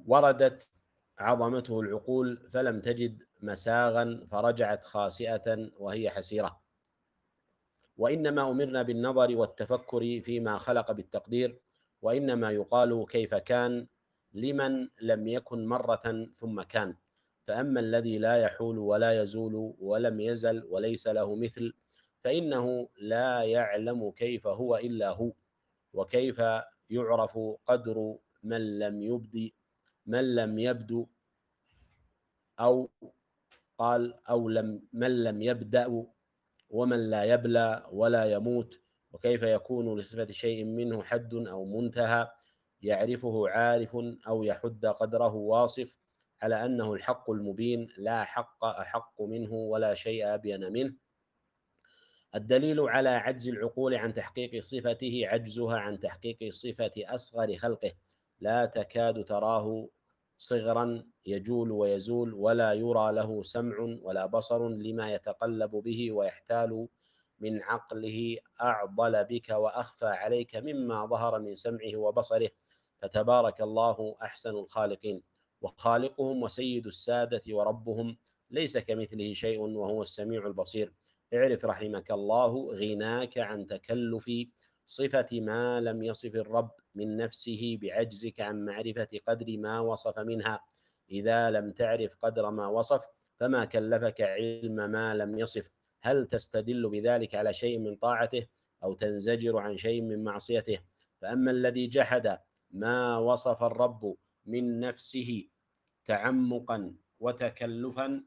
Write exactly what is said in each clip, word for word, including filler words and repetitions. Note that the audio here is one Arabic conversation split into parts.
وردت عظمته العقول فلم تجد مساغا فرجعت خاسئة وهي حسيرة. وإنما أمرنا بالنظر والتفكر فيما خلق بالتقدير، وإنما يقال كيف كان لمن لم يكن مرة ثم كان. فأما الذي لا يحول ولا يزول ولم يزل وليس له مثل، فإنه لا يعلم كيف هو إلا هو، وكيف يعرف قدر من لم يبدي من لم يبدو، أو قال أو لم من لم يبدأ، ومن لا يبلى ولا يموت، وكيف يكون لصفة شيء منه حد أو منتهى يعرفه عارف أو يحد قدره واصف، على أنه الحق المبين لا حق أحق منه ولا شيء أبين منه. الدليل على عجز العقول عن تحقيق صفته عجزها عن تحقيق صفة أصغر خلقه، لا تكاد تراه صغرا يجول ويزول، ولا يرى له سمع ولا بصر لما يتقلب به ويحتال من عقله أعضل بك وأخفى عليك مما ظهر من سمعه وبصره، فتبارك الله أحسن الخالقين. وخالقهم وسيد السادة وربهم ليس كمثله شيء وهو السميع البصير. اعرف رحمك الله غناك عن تكلف صفة ما لم يصف الرب من نفسه بعجزك عن معرفة قدر ما وصف منها. إذا لم تعرف قدر ما وصف فما كلفك علم ما لم يصف. هل تستدل بذلك على شيء من طاعته أو تنزجر عن شيء من معصيته؟ فأما الذي جحد ما وصف الرب من نفسه تعمقا وتكلفا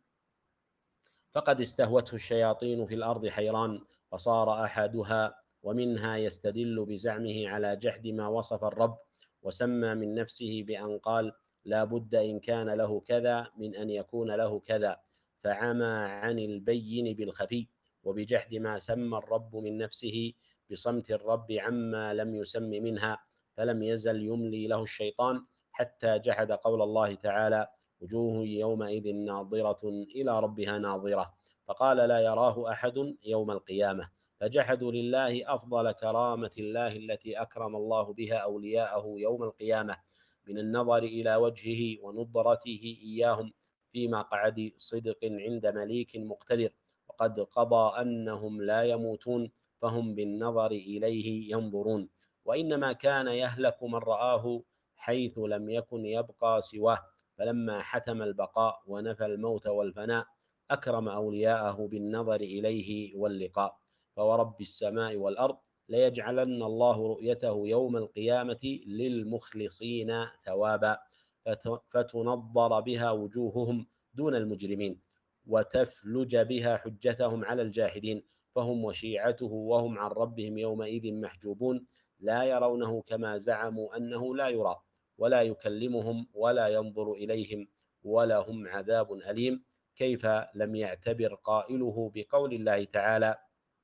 فقد استهوته الشياطين في الأرض حيران، فصار أحدها ومنها يستدل بزعمه على جحد ما وصف الرب، وسمى من نفسه بأن قال لا بد إن كان له كذا من أن يكون له كذا، فعمى عن البين بالخفي، وبجحد ما سمى الرب من نفسه بصمت الرب عما لم يسم منها، فلم يزل يملي له الشيطان حتى جحد قول الله تعالى وجوه يومئذ ناظرة إلى ربها ناظرة، فقال لا يراه أحد يوم القيامة. فجحدوا لله أفضل كرامة الله التي أكرم الله بها أولياءه يوم القيامة من النظر إلى وجهه ونظرته إياهم في مقعد صدق عند مليك مقتدر، وقد قضى أنهم لا يموتون فهم بالنظر إليه ينظرون. وإنما كان يهلك من رآه حيث لم يكن يبقى سواه، فلما حتم البقاء ونفى الموت والفناء أكرم أولياءه بالنظر إليه واللقاء. فورب السماء والأرض ليجعلن الله رؤيته يوم القيامة للمخلصين ثوابا، فتنظر بها وجوههم دون المجرمين، وتفلج بها حجتهم على الجاحدين، فهم وشيعته وهم عن ربهم يومئذ محجوبون، لا يرونه كما زعموا أنه لا يرى، ولا يكلمهم ولا ينظر إليهم، ولهم عذاب أليم. كيف لم يعتبر قائله بقول الله تعالى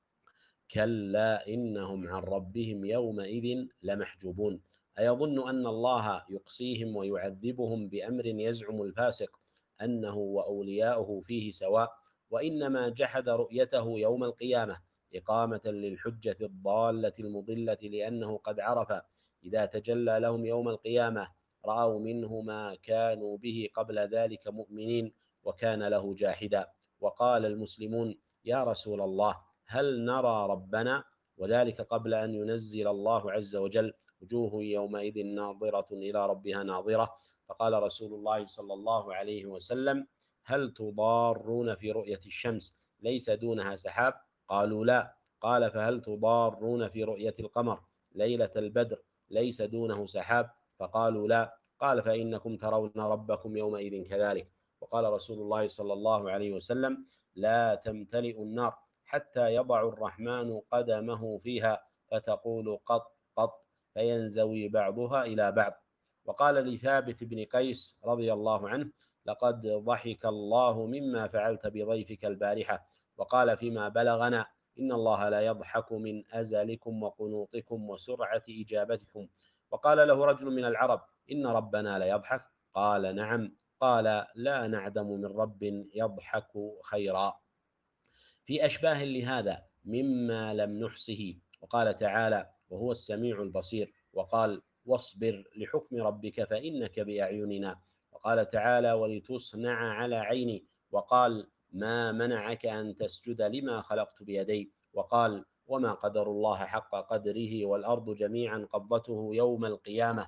كلا إنهم عن ربهم يومئذ لمحجوبون؟ أيظن أن الله يقصيهم ويعذبهم بأمر يزعم الفاسق أنه وأولياؤه فيه سواء؟ وإنما جحد رؤيته يوم القيامة إقامة للحجة الضالة المضلة، لأنه قد عرف إذا تجلى لهم يوم القيامة رأوا منه ما كانوا به قبل ذلك مؤمنين، وكان له جاحدا. وقال المسلمون يا رسول الله هل نرى ربنا؟ وذلك قبل أن ينزل الله عز وجل وجوه يومئذ ناظرة إلى ربها ناظرة. فقال رسول الله صلى الله عليه وسلم هل تضارون في رؤية الشمس ليس دونها سحاب؟ قالوا لا. قال فهل تضارون في رؤية القمر ليلة البدر ليس دونه سحاب؟ فقالوا لا. قال فإنكم ترون ربكم يومئذ كذلك. وقال رسول الله صلى الله عليه وسلم لا تمتلئ النار حتى يضع الرحمن قدمه فيها فتقول قط قط فينزوي بعضها إلى بعض. وقال لثابت بن قيس رضي الله عنه لقد ضحك الله مما فعلت بضيفك البارحة. وقال فيما بلغنا إن الله لا يضحك من أزلكم وقنوطكم وسرعة إجابتكم. وقال له رجل من العرب إن ربنا لا يضحك؟ قال نعم. قال لا نعدم من رب يضحك خيرا. في أشباه لهذا مما لم نحصه. وقال تعالى وهو السميع البصير. وقال واصبر لحكم ربك فإنك بأعيننا. وقال تعالى: ولتصنع على عيني. وقال: ما منعك أن تسجد لما خلقت بيدي. وقال: وما قدر الله حق قدره والأرض جميعا قبضته يوم القيامة.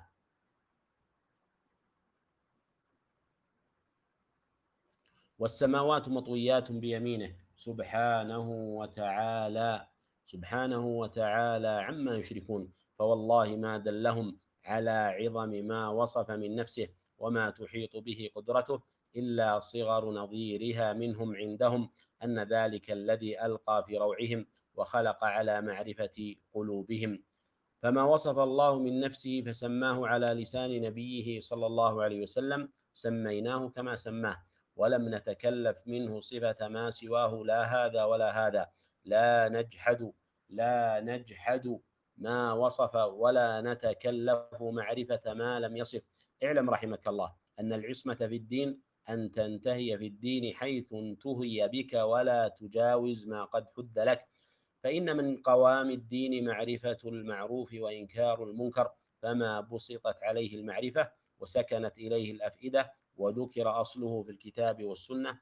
والسماوات مطويات بيمينه سبحانه وتعالى سبحانه وتعالى عما يشركون. فوالله ما دلهم على عظم ما وصف من نفسه وما تحيط به قدرته إلا صغر نظيرها منهم عندهم، أن ذلك الذي ألقى في روعهم وخلق على معرفة قلوبهم. فما وصف الله من نفسه فسماه على لسان نبيه صلى الله عليه وسلم سميناه كما سماه، ولم نتكلف منه صفة ما سواه، لا هذا ولا هذا. لا نجحد لا نجحد ما وصف ولا نتكلف معرفة ما لم يصف. اعلم رحمك الله أن العصمة في الدين أن تنتهي في الدين حيث انتهي بك ولا تجاوز ما قد حد لك. فإن من قوام الدين معرفة المعروف وإنكار المنكر، فما بسطت عليه المعرفة وسكنت إليه الأفئدة وذكر أصله في الكتاب والسنة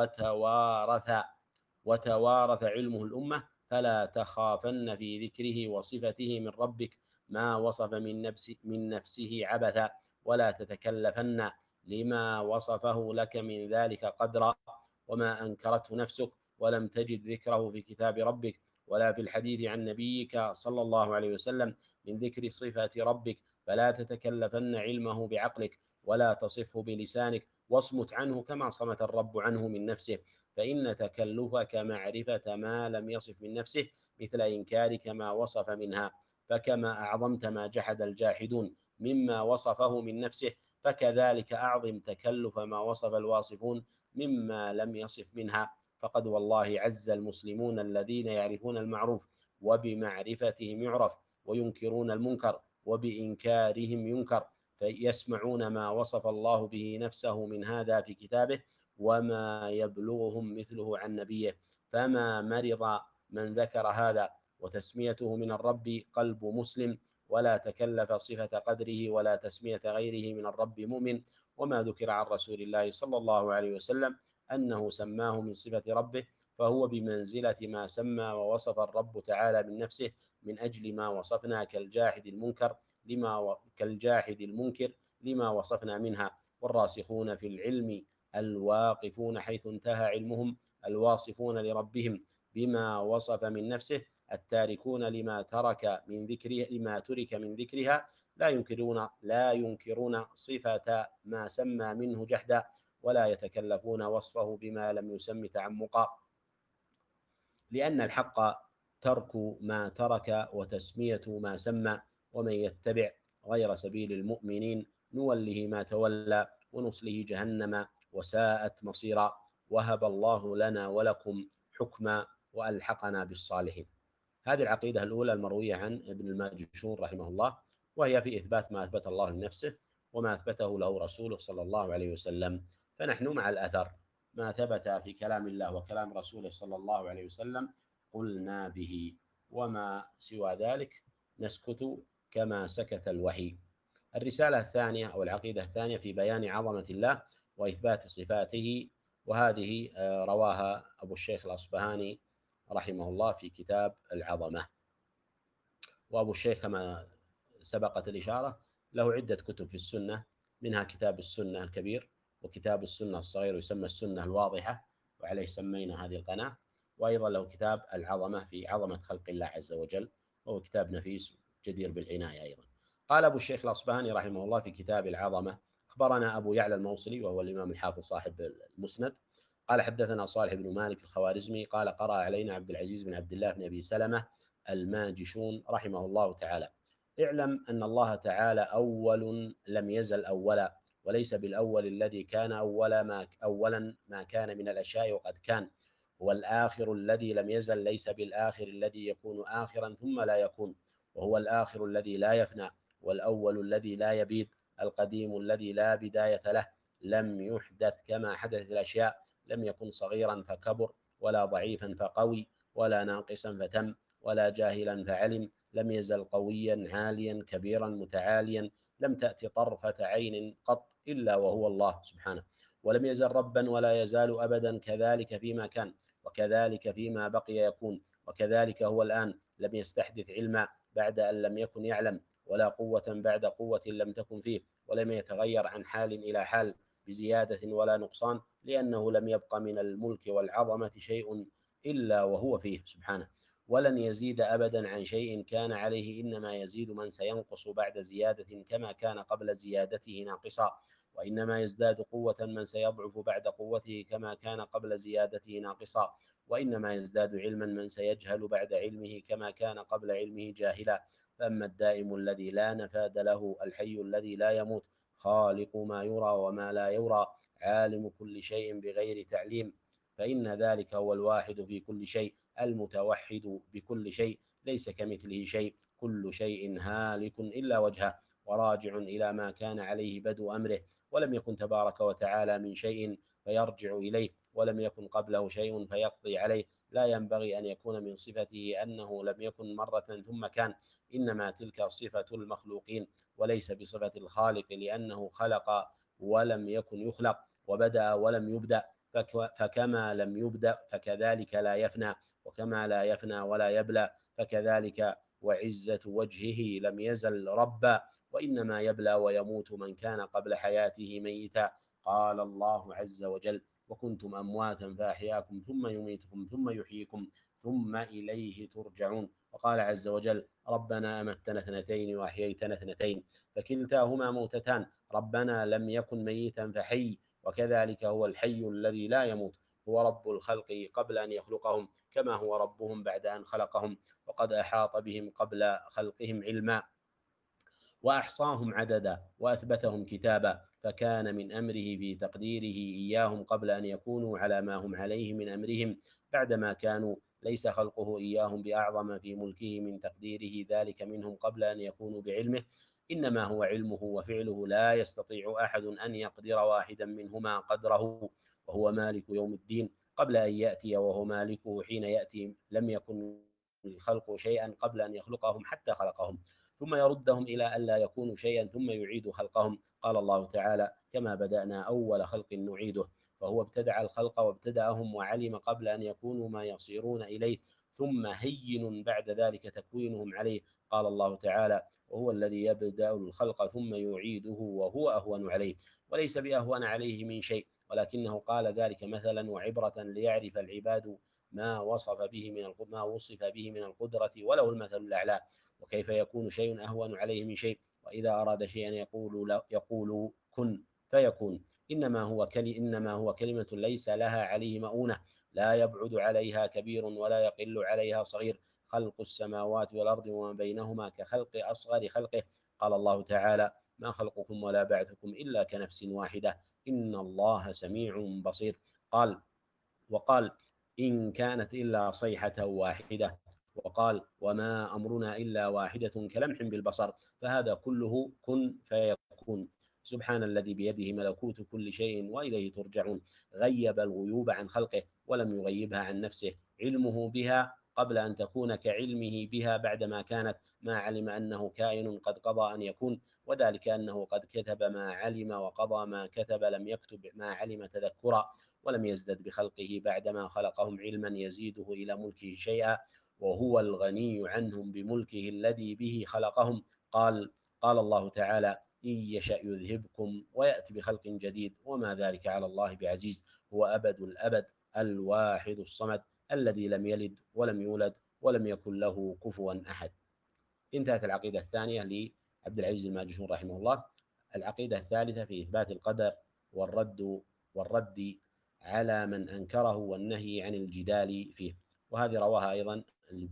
وتوارث وتوارث علمه الأمة، فلا تخافن في ذكره وصفته من ربك ما وصف من نفسه, من نفسه عبثا، ولا تتكلفن لما وصفه لك من ذلك قدرا، وما أنكرته نفسك ولم تجد ذكره في كتاب ربك ولا في الحديث عن نبيك صلى الله عليه وسلم من ذكر صفة ربك، فلا تتكلفن علمه بعقلك ولا تصفه بلسانك، واصمت عنه كما صمت الرب عنه من نفسه. فإن تكلفك معرفة ما لم يصف من نفسه مثل إنكارك ما وصف منها. فكما أعظمت ما جحد الجاحدون مما وصفه من نفسه، فكذلك أعظم تكلف ما وصف الواصفون مما لم يصف منها. فقد والله عز المسلمون الذين يعرفون المعروف وبمعرفتهم يعرف، وينكرون المنكر وبإنكارهم ينكر، فيسمعون ما وصف الله به نفسه من هذا في كتابه وما يبلغهم مثله عن نبيه. فما مرض من ذكر هذا وتسميته من الرب قلب مسلم، ولا تكلف صفة قدره ولا تسمية غيره من الرب مؤمن. وما ذكر عن رسول الله صلى الله عليه وسلم أنه سماه من صفة ربه فهو بمنزلة ما سمى ووصف الرب تعالى من نفسه من أجل ما وصفنا كالجاحد المنكر لما و... كالجاحد المنكر لما وصفنا منها. والراسخون في العلم الواقفون حيث انتهى علمهم الواصفون لربهم بما وصف من نفسه التاركون لما ترك من ذكره لما ترك من ذكرها لا ينكرون لا ينكرون صفة ما سمى منه جحدا، ولا يتكلفون وصفه بما لم يسم تعمقا، لأن الحق ترك ما ترك وتسمية ما سمى. ومن يتبع غير سبيل المؤمنين نوله ما تولى ونصله جهنم وساءت مصيرا. وهب الله لنا ولكم حكما وألحقنا بالصالحين. هذه العقيدة الأولى المروية عن ابن الماجشون رحمه الله، وهي في إثبات ما أثبت الله لنفسه وما أثبته له رسوله صلى الله عليه وسلم. فنحن مع الأثر، ما ثبت في كلام الله وكلام رسوله صلى الله عليه وسلم قلنا به، وما سوى ذلك نسكت كما سكت الوحي. الرسالة الثانية أو العقيدة الثانية في بيان عظمة الله وإثبات صفاته، وهذه رواها أبو الشيخ الأصبهاني رحمه الله في كتاب العظمة. وأبو الشيخ كما سبقت الإشارة له عدة كتب في السنة، منها كتاب السنة الكبير وكتاب السنة الصغير يسمى السنة الواضحة وعليه سمينا هذه القناة، وأيضا له كتاب العظمة في عظمة خلق الله عز وجل، وهو كتاب نفيس جدير بالعناية أيضا. قال أبو الشيخ الأصبهاني رحمه الله في كتاب العظمة: أخبرنا أبو يعلى الموصلي وهو الإمام الحافظ صاحب المسند قال حدثنا صالح بن مالك الخوارزمي قال قرأ علينا عبد العزيز بن عبد الله بن أبي سلمة الماجشون رحمه الله تعالى: اعلم أن الله تعالى أول لم يزل أولا، وليس بالأول الذي كان أول ما أولا ما كان من الأشياء وقد كان، هو الآخر الذي لم يزل، ليس بالآخر الذي يكون آخرا ثم لا يكون، وهو الآخر الذي لا يفنى، والأول الذي لا يبيد، القديم الذي لا بداية له، لم يحدث كما حدث الأشياء، لم يكن صغيرا فكبر، ولا ضعيفا فقوي، ولا ناقصا فتم، ولا جاهلا فعلم، لم يزل قويا عاليا كبيرا متعاليا، لم تأتي طرفة عين قط إلا وهو الله سبحانه، ولم يزل ربا ولا يزال أبدا كذلك فيما كان، وكذلك فيما بقي يكون، وكذلك هو الآن، لم يستحدث علما بعد أن لم يكن يعلم، ولا قوة بعد قوة لم تكن فيه، ولم يتغير عن حال إلى حال بزيادة ولا نقصان، لأنه لم يبق من الملك والعظمة شيء إلا وهو فيه سبحانه، ولن يزيد أبدا عن شيء كان عليه، إنما يزيد من سينقص بعد زيادة كما كان قبل زيادته ناقصا، وإنما يزداد قوة من سيضعف بعد قوته كما كان قبل زيادته ناقصا، وإنما يزداد علما من سيجهل بعد علمه كما كان قبل علمه جاهلا. فأما الدائم الذي لا نفاد له، الحي الذي لا يموت، خالق ما يرى وما لا يرى، عالم كل شيء بغير تعليم، فإن ذلك هو الواحد في كل شيء، المتوحد بكل شيء، ليس كمثله شيء، كل شيء هالك إلا وجهه، وراجع إلى ما كان عليه بدء أمره، ولم يكن تبارك وتعالى من شيء فيرجع إليه، ولم يكن قبله شيء فيقضي عليه، لا ينبغي أن يكون من صفته أنه لم يكن مرة ثم كان، إنما تلك صفة المخلوقين وليس بصفة الخالق، لأنه خلق ولم يكن يخلق، وبدأ ولم يبدأ، فكما لم يبدأ فكذلك لا يفنى، وكما لا يفنى ولا يبلى فكذلك وعزة وجهه لم يزل ربا، وإنما يبلى ويموت من كان قبل حياته ميتا. قال الله عز وجل: وكنتم أمواتا فأحياكم ثم يميتكم ثم يحييكم ثم إليه ترجعون. وقال عز وجل: ربنا أمتنا اثنتين وأحييتنا اثنتين فكلتاهما موتتان، ربنا لم يكن ميتا فحي، وكذلك هو الحي الذي لا يموت، هو رب الخلق قبل أن يخلقهم، كما هو ربهم بعد أن خلقهم، وقد أحاط بهم قبل خلقهم علما، وأحصاهم عددا، وأثبتهم كتابا، فكان من أمره في تقديره إياهم قبل أن يكونوا على ما هم عليه من أمرهم بعدما كانوا، ليس خلقه إياهم بأعظم في ملكه من تقديره ذلك منهم قبل أن يكونوا بعلمه، إنما هو علمه وفعله، لا يستطيع أحد أن يقدر واحدا منهما قدره، وهو مالك يوم الدين قبل أن يأتي، وهو مالكه حين يأتي، لم يكن الخلق شيئا قبل أن يخلقهم حتى خلقهم، ثم يردهم إلى ألا يكونوا شيئا ثم يعيد خلقهم. قال الله تعالى: كما بدأنا أول خلق نعيده، فهو ابتدع الخلق وابتدأهم، وعلم قبل أن يكونوا ما يصيرون إليه، ثم هين بعد ذلك تكوينهم عليه. قال الله تعالى: وهو الذي يبدأ الخلق ثم يعيده وهو أهون عليه، وليس بأهون عليه من شيء، ولكنه قال ذلك مثلا وعبرة ليعرف العباد ما وصف به من ما وصف به من القدرة وله المثل الأعلى، وكيف يكون شيء أهون عليه من شيء، وإذا أراد شيئا يقول لا يقول كن فيكون، إنما هو كلمة إنما هو كلمة ليس لها عليه مؤونة، لا يبعد عليها كبير ولا يقل عليها صغير، خلق السماوات والأرض وما بينهما كخلق أصغر خلقه. قال الله تعالى: ما خلقكم ولا بعثكم إلا كنفس واحدة إن الله سميع بصير. قال وقال: إن كانت إلا صيحة واحدة، وقال: وما أمرنا إلا واحدة كلمح بالبصر، فهذا كله كن فيكون. سبحان الذي بيده ملكوت كل شيء وإليه ترجعون. غيب الغيوب عن خلقه ولم يغيبها عن نفسه، علمه بها قبل أن تكون كعلمه بها بعدما كانت، ما علم أنه كائن قد قضى أن يكون، وذلك أنه قد كتب ما علم وقضى ما كتب، لم يكتب ما علم تذكرا، ولم يزدد بخلقه بعدما خلقهم علما يزيده إلى ملكه شيئا، وهو الغني عنهم بملكه الذي به خلقهم. قال قال الله تعالى: إن يشأ يذهبكم ويأتي بخلق جديد وما ذلك على الله بعزيز، هو أبد الأبد الواحد الصمد الذي لم يلد ولم يولد ولم يكن له كفوا أحد. انتهت العقيدة الثانية لعبد العزيز الماجشون رحمه الله. العقيدة الثالثة في إثبات القدر والرد والرد على من أنكره والنهي عن الجدال فيه، وهذه رواها أيضا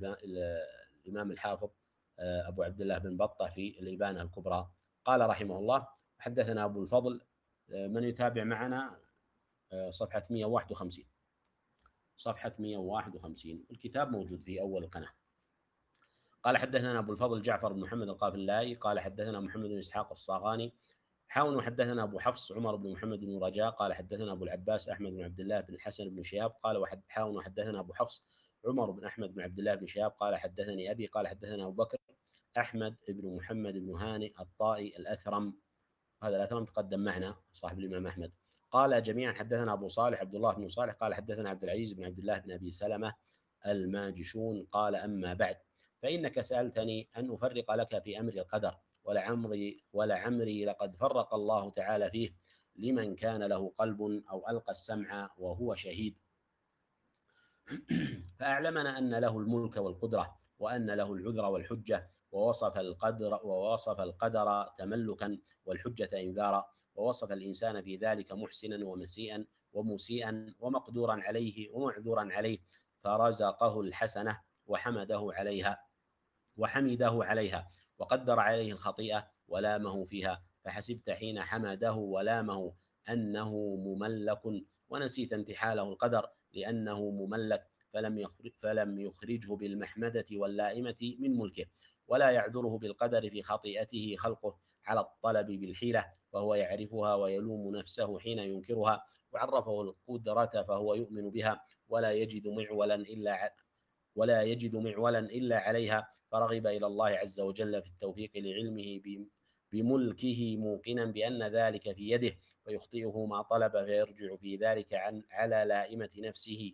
الإمام الحافظ أبو عبد الله بن بطة في الإبانة الكبرى. قال رحمه الله: حدثنا أبو الفضل، من يتابع معنا صفحة مئة وواحد وخمسين، صفحة مئة وواحد وخمسين، الكتاب موجود في أول القناة. قال: حدثنا أبو الفضل جعفر بن محمد القافلائي قال حدثنا محمد بن إسحاق الصاغاني حاون حدثنا أبو حفص عمر بن محمد بن رجاء قال حدثنا أبو العباس أحمد بن عبد الله بن الحسن بن شهاب قال وحد حاون حدثنا أبو حفص عمر بن أحمد بن عبد الله بن شهاب قال حدثني أبي قال حدثنا أبو بكر أحمد بن محمد بن هانئ الطائي الأثرم، هذا الأثرم تقدم معنا صاحب الإمام أحمد. قال جميعا حدثنا أبو صالح عبد الله بن صالح قال حدثنا عبد العزيز بن عبد الله بن أبي سلمة الماجشون قال أما بعد فإنك سألتني أن أفرق لك في أمر القدر، ولعمري ولعمري لقد فرق الله تعالى فيه لمن كان له قلب أو ألقى السمع وهو شهيد، فأعلمنا أن له الملك والقدرة، وأن له العذر والحجة، ووصف القدر ووصف القدر تملكا والحجة إنذارا، ووصف الإنسان في ذلك محسنا ومسيئا ومسيئا ومقدورا عليه ومعذورا عليه، فرزقه الحسنة وحمده عليها وحمده عليها وقدر عليه الخطيئة ولامه فيها، فحسبت حين حمده ولامه أنه مملك، ونسيت انتحاله القدر لأنه مملك، فلم يخرج فلم يخرجه بالمحمدة واللائمة من ملكه، ولا يعذره بالقدر في خطيئته خلقه على الطلب بالحيلة، فهو يعرفها ويلوم نفسه حين ينكرها، وعرفه القدرة فهو يؤمن بها ولا يجد معولا إلا ولا يجد معولا إلا عليها، فرغب إلى الله عز وجل في التوفيق لعلمه بملكه موقنا بأن ذلك في يده، فيخطئه ما طلب، فيرجع في ذلك عن على لائمة نفسه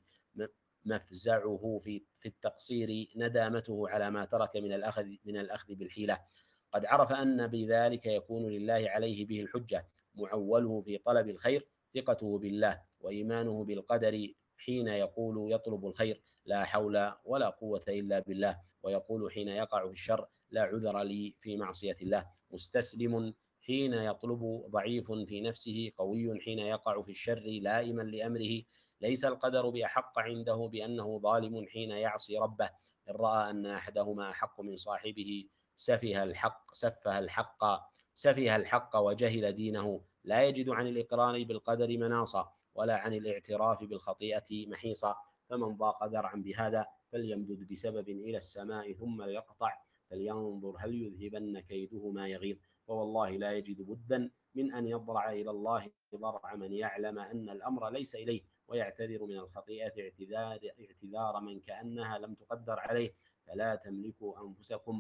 مفزعه في في التقصير ندامته على ما ترك من الأخذ من الأخذ بالحيلة. قد عرف أن بذلك يكون لله عليه به الحجة، معوله في طلب الخير ثقته بالله وإيمانه بالقدر حين يقول يطلب الخير لا حول ولا قوة إلا بالله، ويقول حين يقع في الشر لا عذر لي في معصية الله، مستسلم حين يطلب ضعيف في نفسه قوي حين يقع في الشر لائما لأمره، ليس القدر بأحق عنده بأنه ظالم حين يعصي ربه، إن رأى أن أحدهما أحق من صاحبه سفه الحق سفه الحق سفه الحق وجهل دينه، لا يجد عن الإقرار بالقدر مناصا ولا عن الاعتراف بالخطيئة محيصا، فمن ضاق ذرعا بهذا فليمدد بسبب إلى السماء ثم ليقطع، فلينظر هل يذهبن كيده ما يغيظ، فوالله لا يجد بدا من أن يضرع إلى الله ضرع من يعلم أن الأمر ليس إليه، ويعتذر من الخطيئة اعتذار, اعتذار من كأنها لم تقدر عليه، فلا تملكوا أنفسكم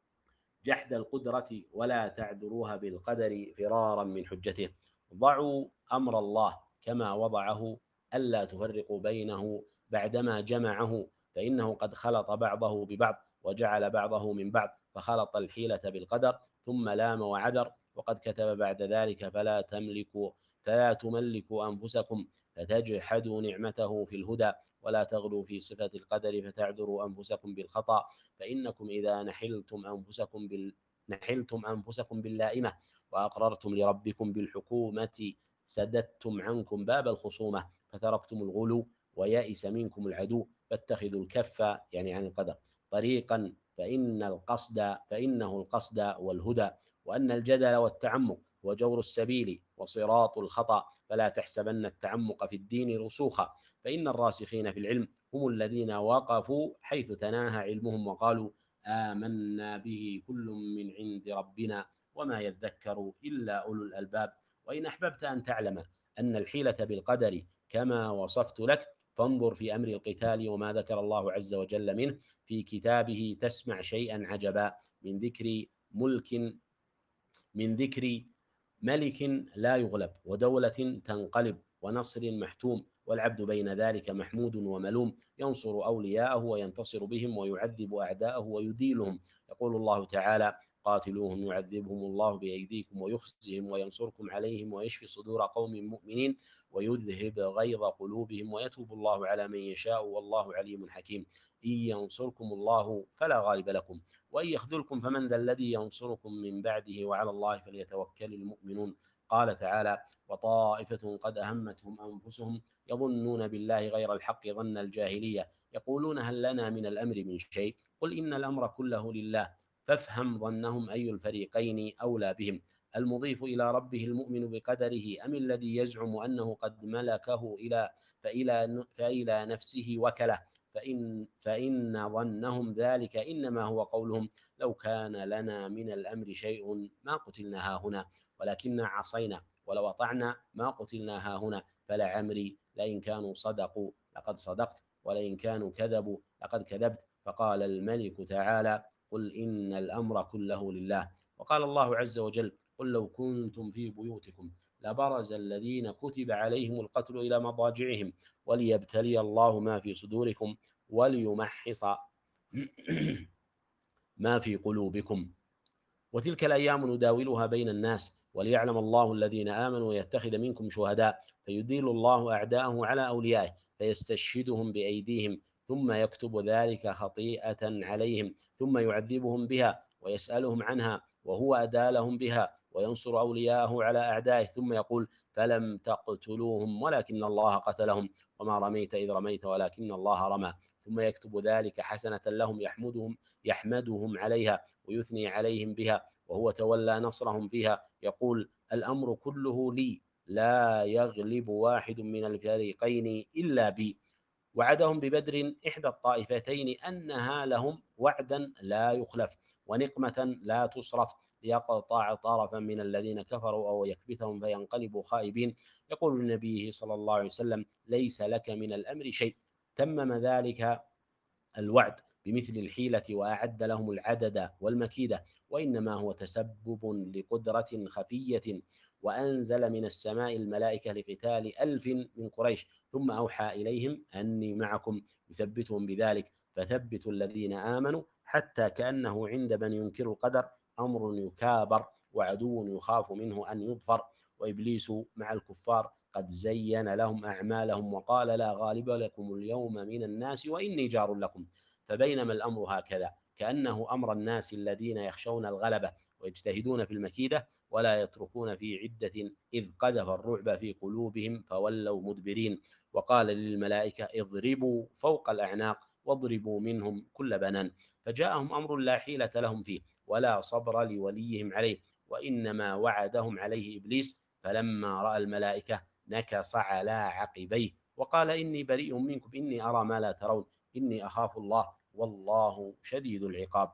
جحد القدرة ولا تعذروها بالقدر فرارا من حجته، ضعوا أمر الله كما وضعه ألا تفرقوا بينه بعدما جمعه، فإنه قد خلط بعضه ببعض وجعل بعضه من بعض، فخلط الحيلة بالقدر ثم لام وعذر، وقد كتب بعد ذلك فلا تملكوا فلا تملكوا أنفسكم فتجحدوا نعمته في الهدى، ولا تغلوا في صفة القدر فتعذروا أنفسكم بالخطأ، فإنكم إذا نحلتم أنفسكم بال... نحلتم أنفسكم باللائمة وأقررتم لربكم بالحكومة سددتم عنكم باب الخصومة، فتركتم الغلو ويائس منكم العدو، فاتخذوا الكف يعني عن القدر طريقا، فإن القصد فإنه القصد والهدى، وأن الجدل والتعمق وجور السبيل وصراط الخطأ، فلا تحسبن التعمق في الدين رسوخا، فإن الراسخين في العلم هم الذين وقفوا حيث تناهى علمهم وقالوا آمنا به كل من عند ربنا وما يذكر إلا أولو الألباب. وإن أحببت أن تعلم أن الحيلة بالقدر كما وصفت لك فانظر في أمر القتال وما ذكر الله عز وجل منه في كتابه تسمع شيئا عجبا من ذكر ملك من ذكر ملك لا يغلب ودولة تنقلب ونصر محتوم، والعبد بين ذلك محمود وملوم، ينصر أولياءه وينتصر بهم ويعذب أعداءه ويذيلهم، يقول الله تعالى قاتلوهم يعذبهم الله بأيديكم ويخزهم وينصركم عليهم ويشفي صدور قوم مؤمنين ويذهب غيظ قلوبهم ويتوب الله على من يشاء والله عليم حكيم، إن ينصركم الله فلا غالب لكم وإن يخذلكم فمن ذا الذي ينصركم من بعده وعلى الله فليتوكل المؤمنون. قال تعالى وطائفة قد أهمتهم أنفسهم يظنون بالله غير الحق ظن الجاهلية يقولون هل لنا من الأمر من شيء قل إن الأمر كله لله فافهم ظنهم أي الفريقين أولى بهم المضيف إلى ربه المؤمن بقدره أم الذي يزعم أنه قد ملكه إلى فإلى, فإلى نفسه وكله فإن, فإن ظنهم ذلك إنما هو قولهم لو كان لنا من الأمر شيء ما قتلنا هاهنا ولكننا عصينا ولو أطعنا ما قتلنا هاهنا فلعمري لئن كانوا صدقوا لقد صدقت ولئن كانوا كذبوا لقد كذبت. فقال الملك تعالى قل إن الأمر كله لله. وقال الله عز وجل: قل لو كنتم في بيوتكم لبرز الذين كتب عليهم القتل إلى مضاجعهم وليبتلي الله ما في صدوركم وليمحص ما في قلوبكم. وتلك الأيام نداولها بين الناس وليعلم الله الذين آمنوا ويتخذ منكم شهداء فيديل الله أعداءه على أوليائه فيستشهدهم بأيديهم ثم يكتب ذلك خطيئة عليهم ثم يعذبهم بها ويسألهم عنها وهو أدالهم بها وينصر أولياءه على أعدائه ثم يقول: فلم تقتلوهم ولكن الله قتلهم وما رميت إذ رميت ولكن الله رمى. ثم يكتب ذلك حسنة لهم يحمدهم يحمدهم عليها ويثني عليهم بها وهو تولى نصرهم فيها يقول: الأمر كله لي لا يغلب واحد من الفريقين إلا بي. وعدهم ببدر إحدى الطائفتين أنها لهم وعدا لا يخلف ونقمة لا تصرف ليقطع طرفا من الذين كفروا أو يكبتهم فينقلبوا خائبين. يقول لنبيه صلى الله عليه وسلم: ليس لك من الأمر شيء. تمم ذلك الوعد بمثل الحيلة وأعد لهم العدد والمكيدة، وإنما هو تسبب لقدرة خفية. وأنزل من السماء الملائكة لقتال ألف من قريش ثم أوحى إليهم أني معكم يثبتهم بذلك فثبتوا الذين آمنوا حتى كأنه عند من ينكر القدر أمر يكابر وعدو يخاف منه أن يظفر. وإبليس مع الكفار قد زين لهم أعمالهم وقال: لا غالب لكم اليوم من الناس وإني جار لكم. فبينما الأمر هكذا كأنه أمر الناس الذين يخشون الغلبة ويجتهدون في المكيدة ولا يتركون في عدة إذ قذف الرعب في قلوبهم فولوا مدبرين. وقال للملائكة: اضربوا فوق الأعناق واضربوا منهم كل بنان. فجاءهم أمر لا حيلة لهم فيه ولا صبر لوليهم عليه، وإنما وعدهم عليه إبليس. فلما رأى الملائكة نكص على عقبيه وقال: إني بريء منكم إني أرى ما لا ترون إني أخاف الله والله شديد العقاب.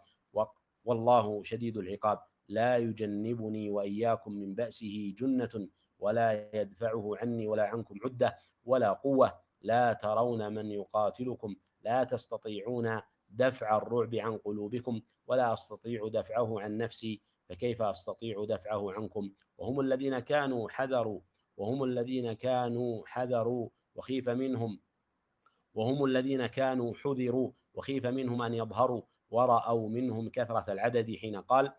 والله شديد العقاب لا يجنبني وإياكم من بأسه جنة ولا يدفعه عني ولا عنكم عدة ولا قوة. لا ترون من يقاتلكم لا تستطيعون دفع الرعب عن قلوبكم ولا أستطيع دفعه عن نفسي فكيف أستطيع دفعه عنكم. وهم الذين كانوا حذروا وهم الذين كانوا حذروا وخيف منهم وهم الذين كانوا حذروا وخيف منهم أن يظهروا ورأوا منهم كثرة العدد حين قال: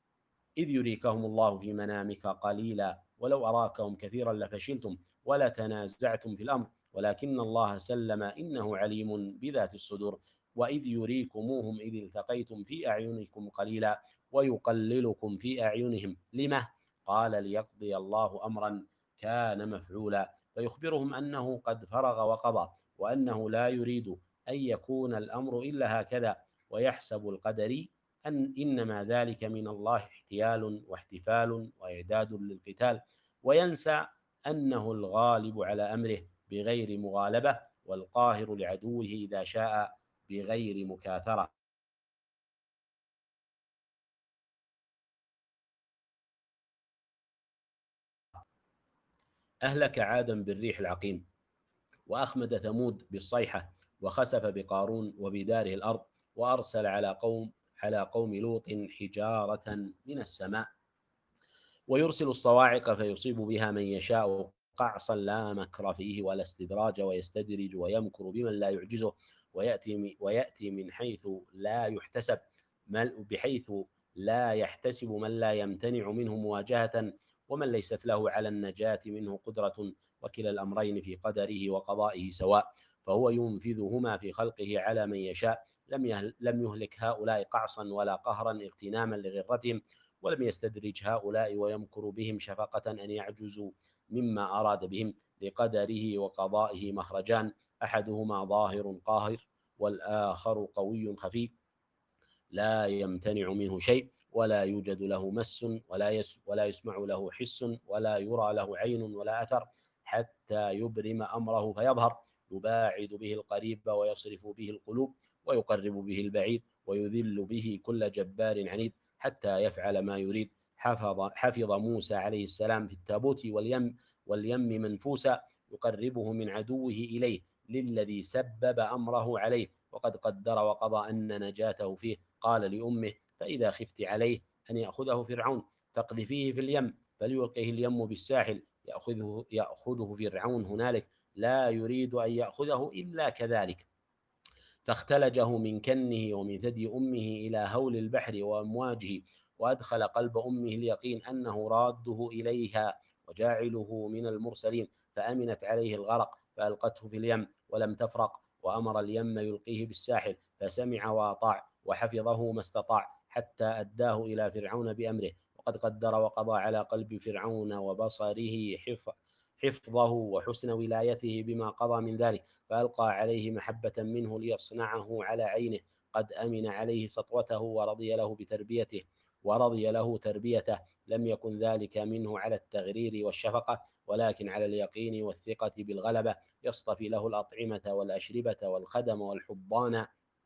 إذ يريكهم الله في منامك قليلا ولو أراكهم كثيرا لفشلتم ولا تنازعتم في الأمر ولكن الله سلم إنه عليم بذات الصدور. وإذ يريكموهم إذ التقيتم في أعينكم قليلا ويقللكم في أعينهم لمه قال: ليقضي الله أمرا كان مفعولا. فيخبرهم أنه قد فرغ وقضى وأنه لا يريد أن يكون الأمر إلا هكذا. ويحسب القدري أن إنما ذلك من الله احتيال واحتفال وإعداد للقتال، وينسى أنه الغالب على أمره بغير مغالبة والقاهر لعدوه إذا شاء بغير مكاثرة. أهلك عادا بالريح العقيم وأخمد ثمود بالصيحة وخسف بقارون وبداره الأرض وأرسل على قوم على قوم لوط حجارة من السماء ويرسل الصواعق فيصيب بها من يشاء قعصا لا مكر فيه ولا استدراج ويستدرج ويمكر بمن لا يعجزه ويأتي ويأتي من حيث لا يحتسب بحيث لا يحتسب من لا يمتنع منه مواجهة ومن ليست له على النجاة منه قدرة. وكلا الأمرين في قدره وقضائه سواء فهو ينفذهما في خلقه على من يشاء. لم لم يهلك هؤلاء قعصا ولا قهرا اغتناما لغرتهم ولم يستدرج هؤلاء ويمكر بهم شفقة أن يعجزوا مما أراد بهم. لقدره وقضائه مخرجان أحدهما ظاهر قاهر والآخر قوي خفي لا يمتنع منه شيء ولا يوجد له مس ولا يس ولا يسمع له حس ولا يرى له عين ولا أثر حتى يبرم أمره فيظهر. يباعد به القريب ويصرف به القلوب ويقرب به البعيد ويذل به كل جبار عنيد حتى يفعل ما يريد. حفظ, حفظ موسى عليه السلام في التابوت واليم, واليم منفوسا يقربه من عدوه إليه للذي سبب أمره عليه وقد قدر وقضى أن نجاته فيه قال لأمه: فإذا خفت عليه أن يأخذه فرعون فاقذفيه في اليم فليلقه اليم بالساحل يأخذه, يأخذه فرعون هنالك لا يريد أن يأخذه إلا كذلك. فاختلجه من كنه ومن ثدي أمه إلى هول البحر وأمواجه، وأدخل قلب أمه اليقين أنه راده إليها وجاعله من المرسلين، فأمنت عليه الغرق فألقته في اليم ولم تفرق، وأمر اليم يلقيه بالساحل فسمع وأطاع وحفظه ما استطاع حتى أداه إلى فرعون بأمره، وقد قدر وقضى على قلب فرعون وبصره حفظه وحسن ولايته بما قضى من ذلك، فألقى عليه محبة منه ليصنعه على عينه، قد أمن عليه سطوته ورضي له بتربيته ورضي له تربيته، لم يكن ذلك منه على التغرير والشفقة، ولكن على اليقين والثقة بالغلبة، يصطفي له الأطعمة والأشربة والخدم والحضان،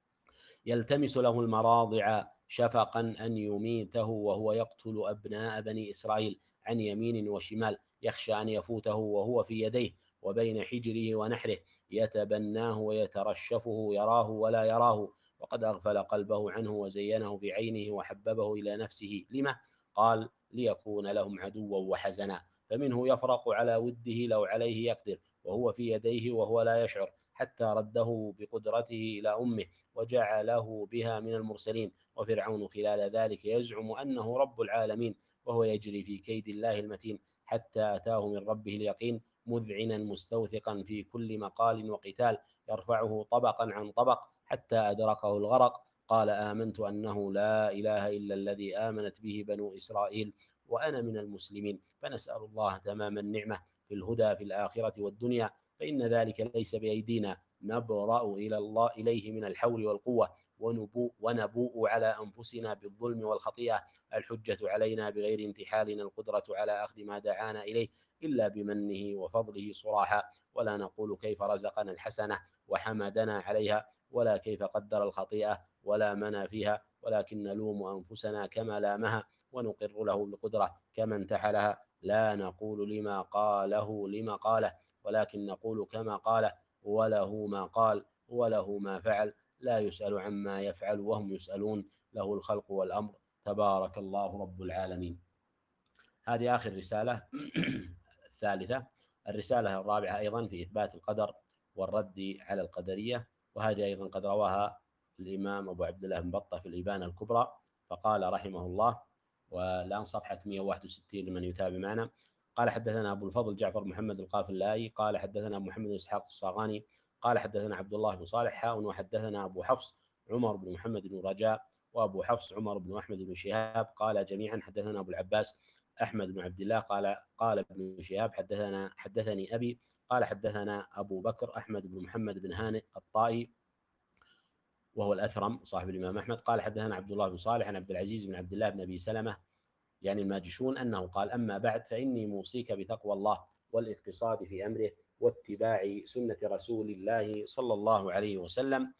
يلتمس له المراضع شفقا أن يميته وهو يقتل أبناء بني إسرائيل عن يمين وشمال، يخشى أن يفوته وهو في يديه وبين حجره ونحره، يتبناه ويترشفه يراه ولا يراه، وقد أغفل قلبه عنه وزينه في عينه وحببه إلى نفسه. لما؟ قال: ليكون لهم عدوا وحزنا، فمنه يفرق على وده لو عليه يقدر وهو في يديه وهو لا يشعر، حتى رده بقدرته إلى أمه وجعله بها من المرسلين. وفرعون خلال ذلك يزعم أنه رب العالمين وهو يجري في كيد الله المتين، حتى أتاه من ربه اليقين مذعنا مستوثقا في كل مقال وقتال، يرفعه طبقا عن طبق حتى أدركه الغرق. قال: آمنت أنه لا إله إلا الذي آمنت به بنو إسرائيل وأنا من المسلمين. فنسأل الله تمام النعمة في الهدى في الآخرة والدنيا، فإن ذلك ليس بأيدينا، نبرأ إلى الله إليه من الحول والقوة، ونبوء, ونبوء على أنفسنا بالظلم والخطيئة، الحجة علينا بغير انتحالنا القدرة على أخذ ما دعانا إليه إلا بمنه وفضله صراحا، ولا نقول كيف رزقنا الحسنة وحمدنا عليها، ولا كيف قدر الخطيئة ولا منا فيها، ولكن نلوم أنفسنا كما لامها، ونقر له بالقدرة كما انتحلها، لا نقول لما قاله لما قاله، ولكن نقول كما قاله، وله ما قال وله ما فعل، لا يسأل عما يفعل وهم يسألون، له الخلق والأمر، تبارك الله رب العالمين. هذه آخر رسالة الثالثة. الرسالة الرابعة أيضا في إثبات القدر والرد على القدرية، وهذه أيضا قد رواها الإمام أبو عبد الله بن بطة في الإبانة الكبرى، فقال رحمه الله، والآن صفحة مئة وواحد وستين لمن يتابع معنا: قال: حدثنا أبو الفضل جعفر محمد القافلائي قال حدثنا محمد بن إسحاق الصاغاني قال حدثنا عبد الله بن صالح حاء وحدثنا أبو حفص عمر بن محمد بن رجاء وأبو حفص عمر بن أحمد بن شهاب قال جميعا حدثنا أبو العباس أحمد بن عبد الله قال قال ابن شهاب حدثنا حدثني أبي قال حدثنا أبو بكر أحمد بن محمد بن هانئ الطائي وهو الأثرم صاحب الإمام أحمد قال حدثنا عبد الله بن صالح عن عبد العزيز بن عبد الله بن أبي سلمة يعني الماجشون أنه قال: أما بعد فإني موصيك بتقوى الله والاقتصاد في أمره واتباع سنة رسول الله صلى الله عليه وسلم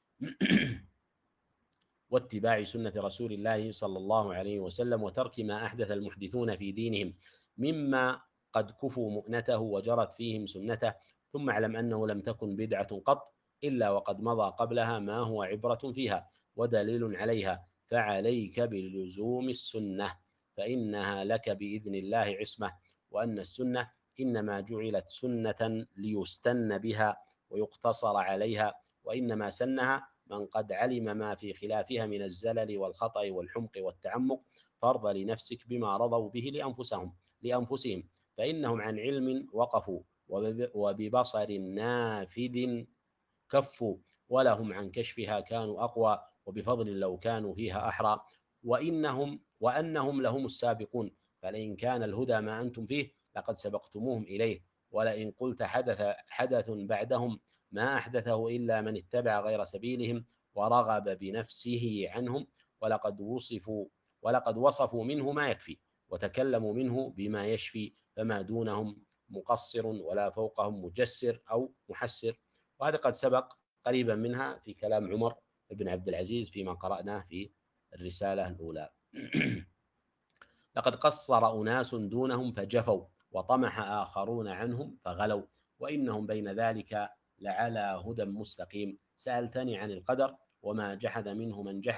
واتباع سنة رسول الله صلى الله عليه وسلم وترك ما أحدث المحدثون في دينهم مما قد كفوا مؤنته وجرت فيهم سنته، ثم اعلم أنه لم تكن بدعة قط إلا وقد مضى قبلها ما هو عبرة فيها ودليل عليها، فعليك بلزوم السنة فإنها لك بإذن الله عصمة، وأن السنة إنما جعلت سنة ليستن بها ويقتصر عليها، وإنما سنها من قد علم ما في خلافها من الزلل والخطأ والحمق والتعمق، فارض لنفسك بما رضوا به لأنفسهم لأنفسهم فإنهم عن علم وقفوا وببصر نافذ كفوا، ولهم عن كشفها كانوا أقوى، وبفضل لو كانوا فيها أحرى، وإنهم وأنهم لهم السابقون، فلئن كان الهدى ما أنتم فيه لقد سبقتموهم إليه، ولئن قلت حدث حدث بعدهم ما أحدثه إلا من اتبع غير سبيلهم ورغب بنفسه عنهم، ولقد وصفوا ولقد وصفوا منه ما يكفي وتكلموا منه بما يشفي، فما دونهم مقصر ولا فوقهم مجسر أو محسر. وهذا قد سبق قريبا منها في كلام عمر بن عبد العزيز فيما قرأناه في الرسالة الأولى. لقد قصر أناس دونهم فجفوا وطمح آخرون عنهم فغلوا، وإنهم بين ذلك لعلى هدى مستقيم. سألتني عن القدر وما جحد منه من جحد،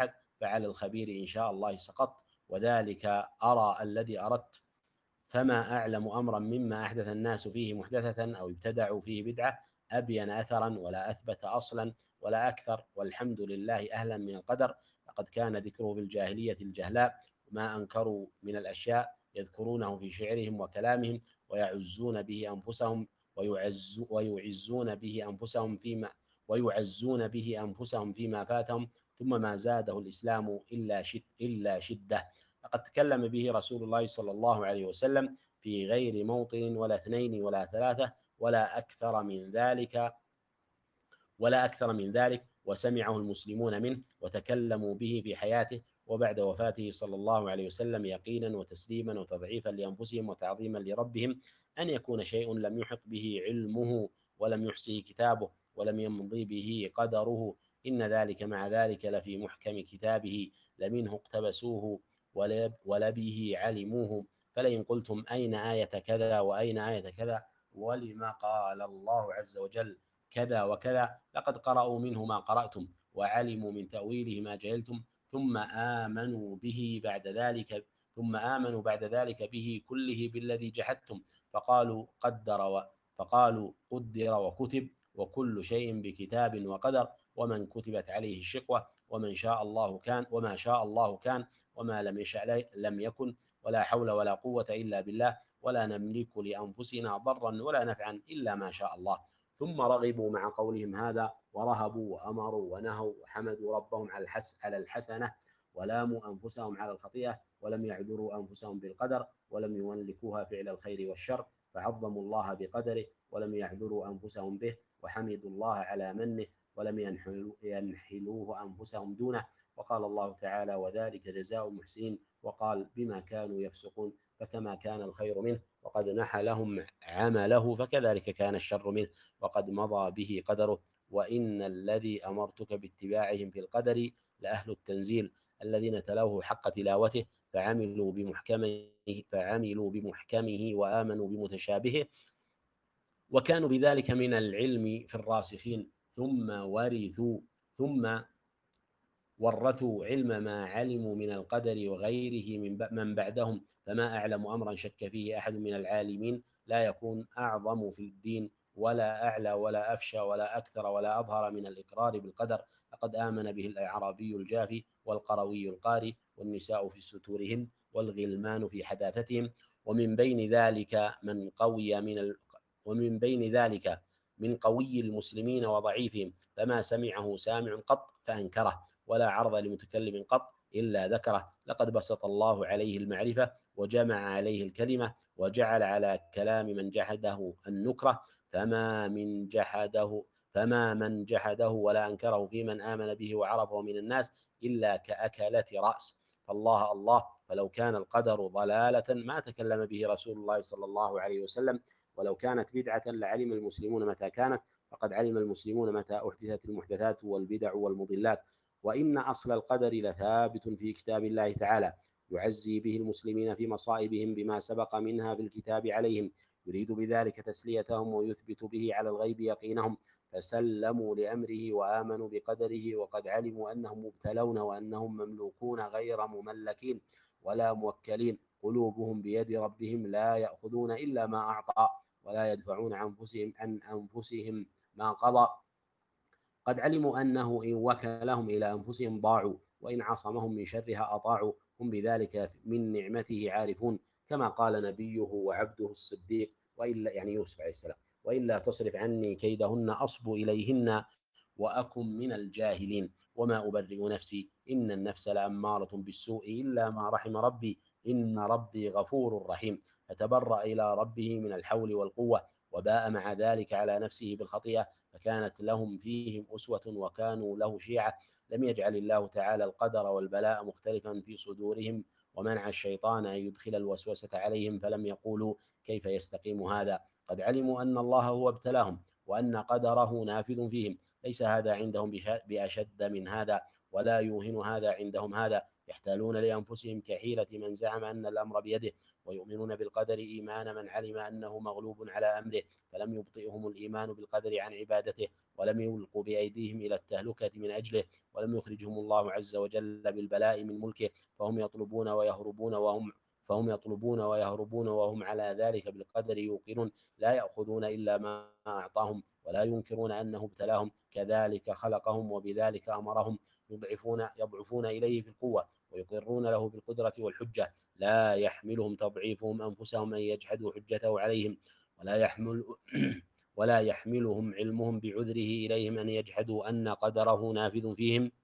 فعلى الخبير إن شاء الله سقطت، وذلك أرى الذي أردت، فما أعلم أمرا مما أحدث الناس فيه محدثة أو ابتدعوا فيه بدعة أبين أثرا ولا أثبت أصلا ولا أكثر، والحمد لله أهلا من القدر. لقد كان ذكره في الجاهلية الجهلاء، ما أنكروا من الأشياء يذكرونه في شعرهم وكلامهم، ويعزون به أنفسهم ويعز ويعزون به أنفسهم فيما ويعزون به أنفسهم فيما فاتهم، ثم ما زاده الإسلام إلا شد إلا شدة. لقد تكلم به رسول الله صلى الله عليه وسلم في غير موطن ولا اثنين ولا ثلاثة ولا أكثر من ذلك ولا أكثر من ذلك وسمعه المسلمون منه وتكلموا به في حياته وبعد وفاته صلى الله عليه وسلم، يقينا وتسليما وتضعيفا لأنفسهم وتعظيما لربهم، أن يكون شيء لم يحط به علمه ولم يحصه كتابه ولم يمضي به قدره، إن ذلك مع ذلك لفي محكم كتابه، لمنه اقتبسوه ولبه علموه. فلئن قلتم أين آية كذا وأين آية كذا ولما قال الله عز وجل كذا وكذا، لقد قرأوا منه ما قرأتم وعلموا من تأويله ما جهلتم، ثم آمنوا به بعد ذلك ثم آمنوا بعد ذلك به كله بالذي جحدتم، فقالوا قدر و فقالوا قدر وكتب وكل شيء بكتاب وقدر، ومن كتبت عليه الشقوة ومن شاء الله كان وما شاء الله كان وما لم يشأ لم يكن، ولا حول ولا قوة إلا بالله، ولا نملك لأنفسنا ضرا ولا نفعا إلا ما شاء الله. ثم رغبوا مع قولهم هذا ورهبوا وأمروا ونهوا وحمدوا ربهم على الحس على الحسنة، ولاموا أنفسهم على الخطيئة، ولم يعذروا أنفسهم بالقدر، ولم يملكوها فعل الخير والشر، فعظموا الله بقدره ولم يعذروا أنفسهم به، وحمدوا الله على منه ولم ينحلوه أنفسهم دونه. وقال الله تعالى وذلك جزاء المحسنين، وقال بما كانوا يفسقون، فكما كان الخير منه وقد نحلهم عمله فكذلك كان الشر منه وقد مضى به قدره. وإن الذي أمرتك باتباعهم في القدر لأهل التنزيل الذين تلوه حق تلاوته فعملوا بمحكمه فعملوا بمحكمه وآمنوا بمتشابهه، وكانوا بذلك من العلم في الراسخين، ثم ورثوا ثم ورثوا علم ما علموا من القدر وغيره من بعدهم، فما أعلم أمرا شك فيه أحد من العالمين لا يكون أعظم في الدين ولا أعلى ولا أفشى ولا أكثر ولا أظهر من الإقرار بالقدر. لقد آمن به الأعرابي الجافي والقروي القاري والنساء في ستورهن والغلمان في حداثتهم، ومن بين ذلك من قوي من ال... ومن بين ذلك من قوي المسلمين وضعيفهم، فما سمعه سامع قط فأنكره، ولا عرض لمتكلم قط إلا ذكره. لقد بسط الله عليه المعرفة وجمع عليه الكلمة وجعل على كلام من جحده النكرة، فما من جحده فما من جحده ولا أنكره في من آمن به وعرفه من الناس إلا كأكلة رأس. فالله الله، فلو كان القدر ضلالة ما تكلم به رسول الله صلى الله عليه وسلم، ولو كانت بدعة لعلم المسلمون متى كانت، فقد علم المسلمون متى أحدثت المحدثات والبدع والمضلات. وإن أصل القدر لثابت في كتاب الله تعالى، يعزي به المسلمين في مصائبهم بما سبق منها في الكتاب عليهم، يريد بذلك تسليتهم ويثبت به على الغيب يقينهم، فسلموا لأمره وآمنوا بقدره، وقد علموا أنهم مبتلون وأنهم مملوكون غير مملكين ولا موكلين، قلوبهم بيد ربهم لا يأخذون إلا ما أعطى ولا يدفعون عن أنفسهم عن أنفسهم ما قضى. قد علموا أنه إن وكلهم إلى أنفسهم ضاعوا، وإن عصمهم من شرها أطاعوا، هم بذلك من نعمته عارفون، كما قال نبيه وعبده الصديق وإلا يعني يوسف عليه السلام: وإلا تصرف عني كيدهن أصب إليهن وأكن من الجاهلين وما أبرئ نفسي إن النفس لأمارة بالسوء إلا ما رحم ربي إن ربي غفور رحيم. فتبرأ إلى ربه من الحول والقوة، وباء مع ذلك على نفسه بالخطيئة، فكانت لهم فيهم أسوة وكانوا له شيعة. لم يجعل الله تعالى القدر والبلاء مختلفا في صدورهم، ومنع الشيطان أن يدخل الوسوسة عليهم، فلم يقولوا كيف يستقيم هذا. قد علموا أن الله هو ابتلاهم وأن قدره نافذ فيهم، ليس هذا عندهم بأشد من هذا ولا يوهن هذا عندهم هذا، يحتالون لأنفسهم كحيلة من زعم أن الأمر بيده، ويؤمنون بالقدر إيمان من علم أنه مغلوب على أمره، فلم يبطئهم الإيمان بالقدر عن عبادته، ولم يلقوا بأيديهم إلى التهلكة من أجله، ولم يخرجهم الله عز وجل بالبلاء من ملكه، فهم يطلبون ويهربون وهم فهم يطلبون ويهربون وهم على ذلك بالقدر يوقنون، لا يأخذون إلا ما أعطاهم، ولا ينكرون أنه ابتلاهم، كذلك خلقهم وبذلك أمرهم، يضعفون يضعفون إليه في القوة، ويقرون له بالقدرة والحجة، لا يحملهم تضعيفهم أنفسهم أن يجحدوا حجته عليهم، ولا يحمل ولا يحملهم علمهم بعذره إليهم أن يجحدوا أن قدره نافذ فيهم.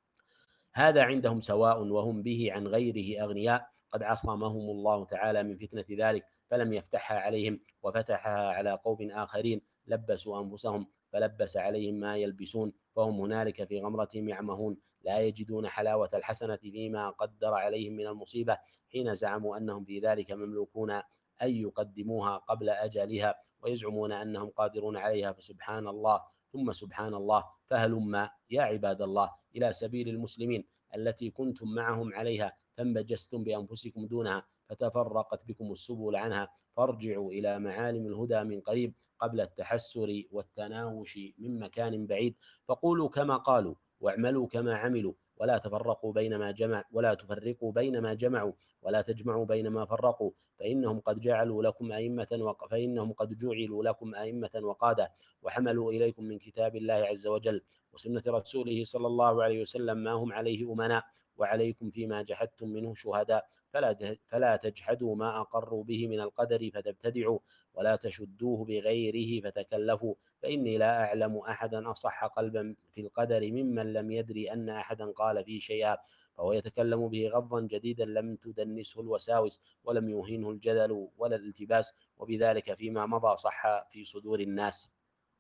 هذا عندهم سواء، وهم به عن غيره أغنياء، قد عصمهم الله تعالى من فتنة ذلك فلم يفتحها عليهم، وفتحها على قوم آخرين لبسوا أنفسهم فلبس عليهم ما يلبسون، فهم هنالك في غمرتهم يعمهون، لا يجدون حلاوة الحسنة فيما قدر عليهم من المصيبة، حين زعموا أنهم في ذلك مملوكون أن يقدموها قبل أجلها، ويزعمون أنهم قادرون عليها، فسبحان الله ثم سبحان الله. فهلما يا عباد الله إلى سبيل المسلمين التي كنتم معهم عليها، فانبجستم بأنفسكم دونها، فتفرقت بكم السبل عنها، فارجعوا إلى معالم الهدى من قريب قبل التحسر والتناوش من مكان بعيد، فقولوا كما قالوا واعملوا كما عملوا، ولا تفرقوا بين ما جمع ولا تفرقوا بين ما جمعوا، ولا تجمعوا بين ما فرقوا، فإنهم قد جعلوا لكم أئمة وق... فإنهم قد جعلوا لكم أئمة وقادة، وحملوا إليكم من كتاب الله عز وجل وسنة رسوله صلى الله عليه وسلم ما هم عليه أمناء، وعليكم فيما جحدتم منه شهداء، فلا فلا تجحدوا ما أقروا به من القدر فتبتدعوا، ولا تشدوه بغيره فتكلفوا، فإني لا أعلم أحدا أصح قلبا في القدر ممن لم يدري أن أحدا قال فيه شيئا، فهو يتكلم به غضا جديدا لم تدنسه الوساوس، ولم يهينه الجدل ولا الالتباس، وبذلك فيما مضى صح في صدور الناس.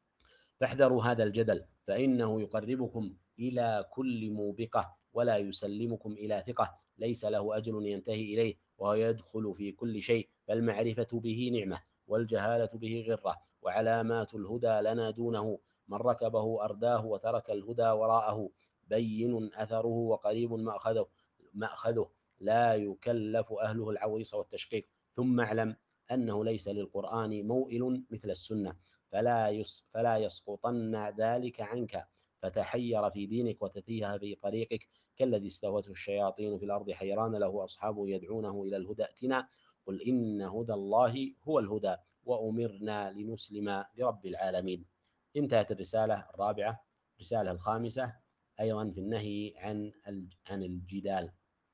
فاحذروا هذا الجدل، فإنه يقربكم إلى كل موبقة، ولا يسلمكم إلى ثقة ليس له أجل ينتهي إليه، وهو يدخل في كل شيء، فالمعرفة به نعمة، والجهالة به غرة، وعلامات الهدى لنا دونه، من ركبه أرداه وترك الهدى وراءه، بين أثره وقريب مأخذه, مأخذه لا يكلف أهله العويص والتشقيق. ثم اعلم أنه ليس للقرآن موئل مثل السنة، فلا يس فلا يسقطن ذلك عنك، فتحير في دينك وتتيه في طريقك، كالذي استهوته الشياطين في الأرض حيران له أصحابه يدعونه إلى الهدى ائتنا، قل إن هدى الله هو الهدى وأمرنا لنسلم لرب العالمين. انتهت الرسالة الرابعة. الرسالة الخامسة أيضا في النهي عن عن الجدال،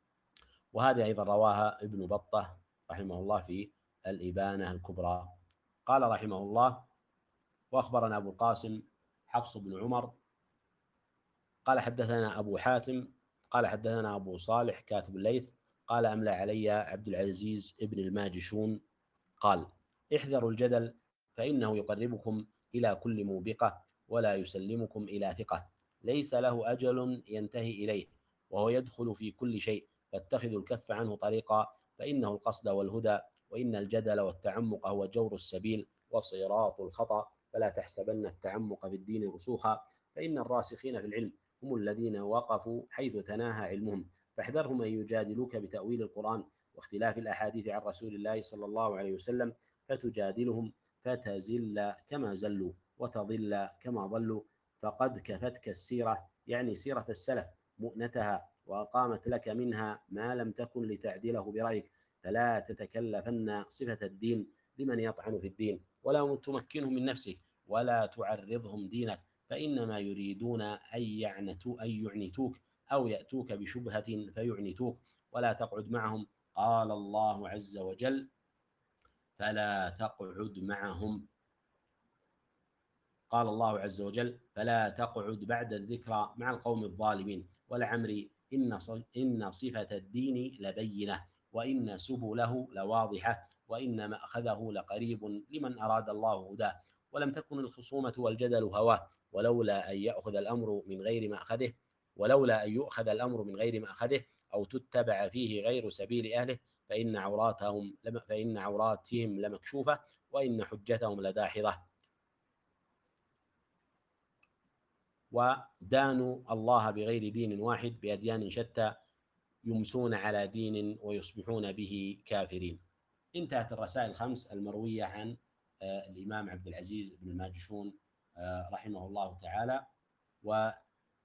وهذه أيضا رواها ابن بطة رحمه الله في الإبانة الكبرى. قال رحمه الله: وأخبرنا أبو القاسم حفص بن عمر قال حدثنا أبو حاتم قال حدثنا أبو صالح كاتب الليث قال أملى علي عبد العزيز ابن الماجشون قال: احذروا الجدل فإنه يقربكم إلى كل موبقة، ولا يسلمكم إلى ثقة ليس له أجل ينتهي إليه، وهو يدخل في كل شيء، فاتخذوا الكف عنه طريقا، فإنه القصد والهدى، وإن الجدل والتعمق هو جور السبيل وصراط الخطأ، فلا تحسبن التعمق في الدين رسوخا، فإن الراسخين في العلم هم الذين وقفوا حيث تناهى علمهم، فاحذرهم أن يجادلوك بتأويل القرآن واختلاف الأحاديث عن رسول الله صلى الله عليه وسلم، فتجادلهم فتزل كما زلوا وتضل كما ضلوا، فقد كفتك السيرة، يعني سيرة السلف، مؤنتها، وأقامت لك منها ما لم تكن لتعدله برأيك، فلا تتكلفن صفة الدين لمن يطعن في الدين، ولا تمكنهم من نفسك، ولا تعرضهم دينك، فإنما يريدون أن يعنتوا أن يعنتوك أو يأتوك بشبهة فيعنتوك، ولا تقعد معهم. قال الله عز وجل: فلا تقعد معهم قال الله عز وجل: فلا تقعد بعد الذكرى مع القوم الظالمين، ولعمري إن إن صفة الدين لبينة، وإن سبله لواضحة، وإن مأخذه لقريب لمن أراد الله هداه، ولم تكن الخصومة والجدل هواه، ولولا أن يأخذ الأمر من غير مأخذه ولولا أن يؤخذ الأمر من غير مأخذه أو تتبع فيه غير سبيل أهله، فإن عوراتهم فإن عوراتهم لمكشوفة، وإن حجتهم لداحضة. ودانوا الله بغير دين واحد بأديان شتى يمسون على دين ويصبحون به كافرين. انتهت الرسائل الخمس المروية عن الإمام عبد العزيز بن الماجشون رحمه الله تعالى. ونأتي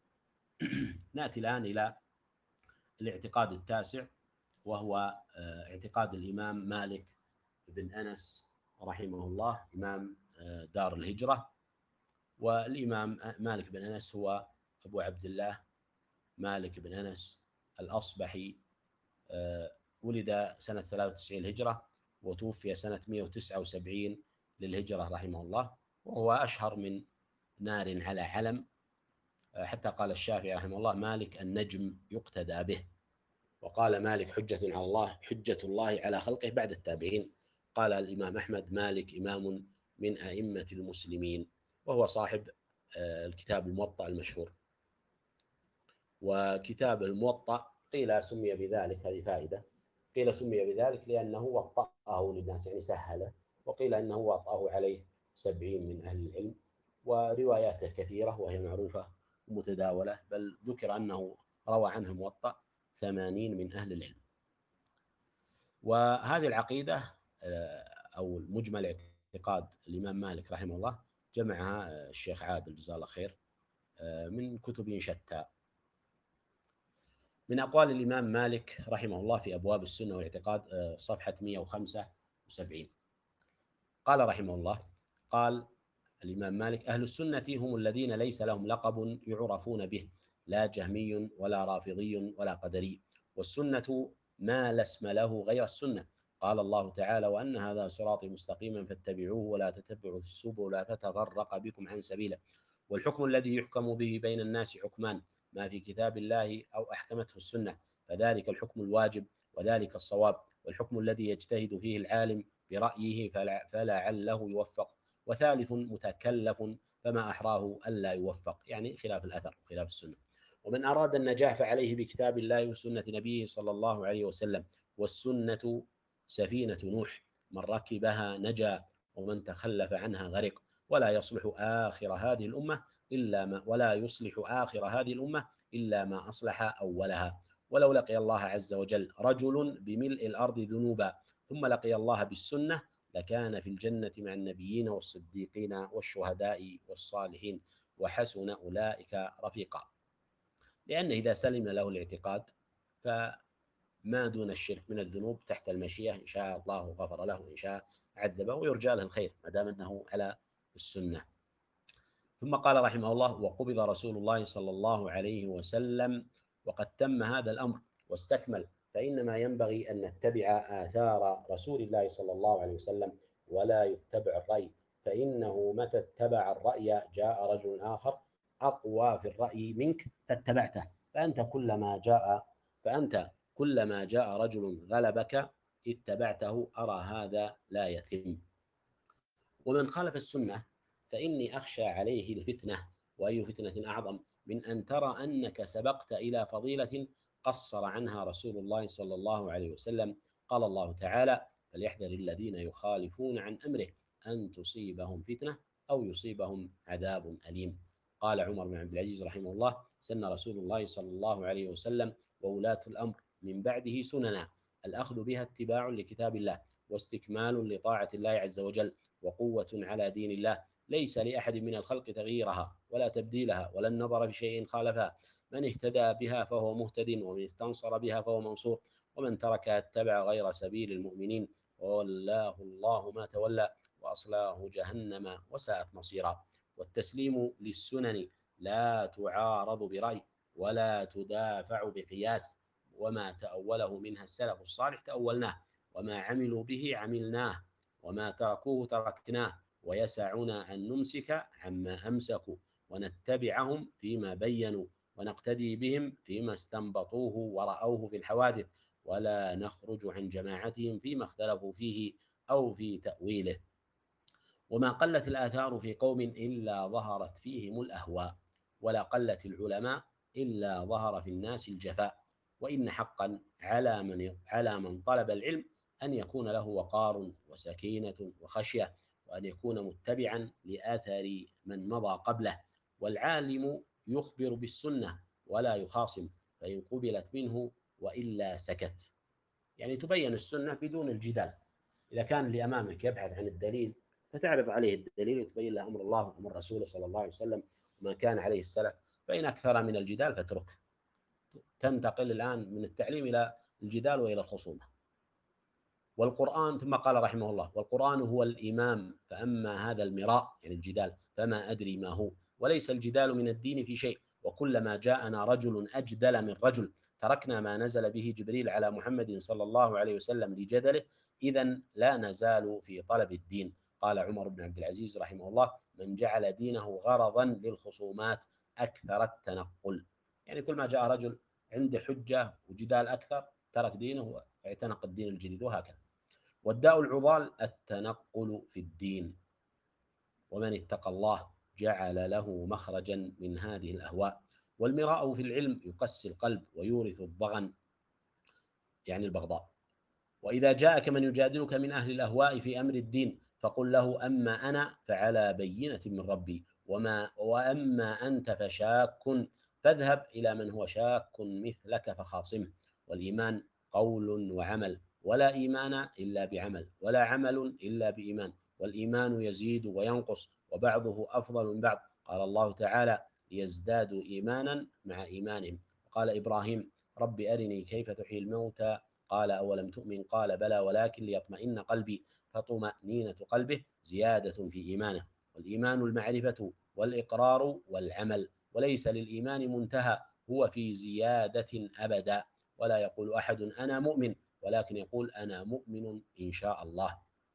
الآن إلى الاعتقاد التاسع، وهو اعتقاد الإمام مالك بن أنس رحمه الله، إمام دار الهجرة. والإمام مالك بن أنس هو أبو عبد الله مالك بن أنس الأصبحي، ولد سنة ثلاثة وتسعين الهجرة وتوفي سنة مئة وتسعة وسبعين للهجرة رحمه الله، وهو أشهر من نار على علم، حتى قال الشافعي رحمه الله: مالك النجم يقتدى به. وقال مالك: حجة على الله حجة الله على خلقه بعد التابعين. قال الإمام أحمد: مالك إمام من أئمة المسلمين، وهو صاحب الكتاب الموطأ المشهور. وكتاب الموطأ قيل سمي بذلك، هذه فائدة، قيل سمي بذلك لأنه وطأه للناس، يعني سهله، وقيل أنه وطأه عليه سبعين من أهل العلم، ورواياته كثيرة وهي معروفة ومتداولة، بل ذكر أنه روى عنه موطأ ثمانين من أهل العلم. وهذه العقيدة أو المجمل اعتقاد الإمام مالك رحمه الله جمعها الشيخ عادل جزاه الله خير من كتب شتى. من أقوال الإمام مالك رحمه الله في أبواب السنة والاعتقاد، صفحة مئة وخمسة وسبعين، قال رحمه الله: قال الإمام مالك: أهل السنة هم الذين ليس لهم لقب يعرفون به، لا جهمي ولا رافضي ولا قدري، والسنة ما لا اسم له غير السنة. قال الله تعالى: وأن هذا صراطي مستقيما فاتبعوه ولا تتبعوا السبل فتفرق بكم عن سبيله. والحكم الذي يحكم به بين الناس حكمان: ما في كتاب الله أو أحكمته السنة، فذلك الحكم الواجب وذلك الصواب. والحكم الذي يجتهد فيه العالم برأيه فلعله يوفق، وثالث متكلف فما أحراه ألا يوفق، يعني خلاف الأثر وخلاف السنة. ومن أراد النجاح فعليه بكتاب الله وسنة نبيه صلى الله عليه وسلم. والسنة سفينة نوح، من ركبها نجا ومن تخلف عنها غرق، ولا يصلح آخر هذه الأمة إلا ما ولا يصلح آخر هذه الأمة إلا ما أصلح أولها. ولو لقي الله عز وجل رجل بملء الأرض ذنوبا ثم لقي الله بالسنة لكان في الجنة مع النبيين والصديقين والشهداء والصالحين وحسن أولئك رفيقا. لأن إذا سلم له الاعتقاد فما دون الشرك من الذنوب تحت المشيئة، إن شاء الله غفر له وإن شاء عذبه، ويرجى له الخير ما دام أنه على السنة. ثم قال رحمه الله: وقبض رسول الله صلى الله عليه وسلم وقد تم هذا الأمر واستكمل، فإنما ينبغي أن نتبع آثار رسول الله صلى الله عليه وسلم ولا يتبع الرأي، فإنه متى اتبع الرأي جاء رجل آخر أقوى في الرأي منك فاتبعته، فأنت كلما جاء فأنت كلما جاء رجل غلبك اتبعته. أرى هذا لا يتم. ومن خالف السنة فإني أخشى عليه الفتنة، وأي فتنة أعظم من أن ترى أنك سبقت إلى فضيلة قصر عنها رسول الله صلى الله عليه وسلم. قال الله تعالى: فليحذر الذين يخالفون عن أمره أن تصيبهم فتنة أو يصيبهم عذاب أليم. قال عمر بن عبد العزيز رحمه الله: سن رسول الله صلى الله عليه وسلم وولاة الأمر من بعده سننا، الأخذ بها اتباع لكتاب الله واستكمال لطاعة الله عز وجل وقوة على دين الله، ليس لأحد من الخلق تغييرها ولا تبديلها ولا النظر في شيء خالفها. من اهتدى بها فهو مهتد، ومن استنصر بها فهو منصور، ومن تركها اتبع غير سبيل المؤمنين وولاه الله ما تولى وأصلاه جهنم وساءت مصيرا. والتسليم للسنن لا تعارض برأي ولا تدافع بقياس، وما تأوله منها السلف الصالح تأولناه، وما عملوا به عملناه، وما تركوه تركناه، ويسعنا أن نمسك عما أمسكوا ونتبعهم فيما بينوا ونقتدي بهم فيما استنبطوه ورأوه في الحوادث، ولا نخرج عن جماعتهم فيما اختلفوا فيه أو في تأويله. وما قلت الآثار في قوم إلا ظهرت فيهم الأهواء، ولا قلت العلماء إلا ظهر في الناس الجفاء. وإن حقا على من على من طلب العلم أن يكون له وقار وسكينة وخشية، وأن يكون متبعا لآثار من مضى قبله. والعالم يخبر بالسنة ولا يخاصم، فإن قبلت منه وإلا سكت. يعني تبين السنة بدون الجدال. إذا كان اللي أمامك يبحث عن الدليل فتعرض عليه الدليل وتبين له أمر الله وأمر رسوله صلى الله عليه وسلم وما كان عليه السلف. فإن أكثر من الجدال فاتركه. تنتقل الآن من التعليم إلى الجدال وإلى الخصومة. والقرآن، ثم قال رحمه الله: والقرآن هو الإمام، فأما هذا المراء يعني الجدال فما أدري ما هو. وليس الجدال من الدين في شيء، وكلما جاءنا رجل أجدل من رجل تركنا ما نزل به جبريل على محمد صلى الله عليه وسلم لجدله، إذن لا نزال في طلب الدين. قال عمر بن عبد العزيز رحمه الله: من جعل دينه غرضا للخصومات أكثر التنقل. يعني كل ما جاء رجل عنده حجة وجدال أكثر ترك دينه واعتنق الدين الجديد، وهكذا. والداء العضال التنقل في الدين. ومن اتقى الله جعل له مخرجا من هذه الأهواء. والمراء في العلم يقسي القلب ويورث الضغن، يعني البغضاء. وإذا جاءك من يجادلك من أهل الأهواء في أمر الدين فقل له: أما أنا فعلى بينة من ربي، وما وأما أنت فشاك، فاذهب إلى من هو شاك مثلك فخاصمه. والإيمان قول وعمل، ولا إيمان إلا بعمل، ولا عمل إلا بإيمان. والإيمان يزيد وينقص، وبعضه أفضل من بعض. قال الله تعالى: ليزدادوا إيمانا مع إيمانهم. وقال إبراهيم: رب أرني كيف تحيي الموتى، قال أولم تؤمن، قال بلى ولكن ليطمئن قلبي، فطمأنينة قلبه زيادة في إيمانه. والإيمان المعرفة والإقرار والعمل، وليس للإيمان منتهى، هو في زيادة أبدا. ولا يقول أحد أنا مؤمن، ولكن يقول أنا مؤمن إن شاء الله.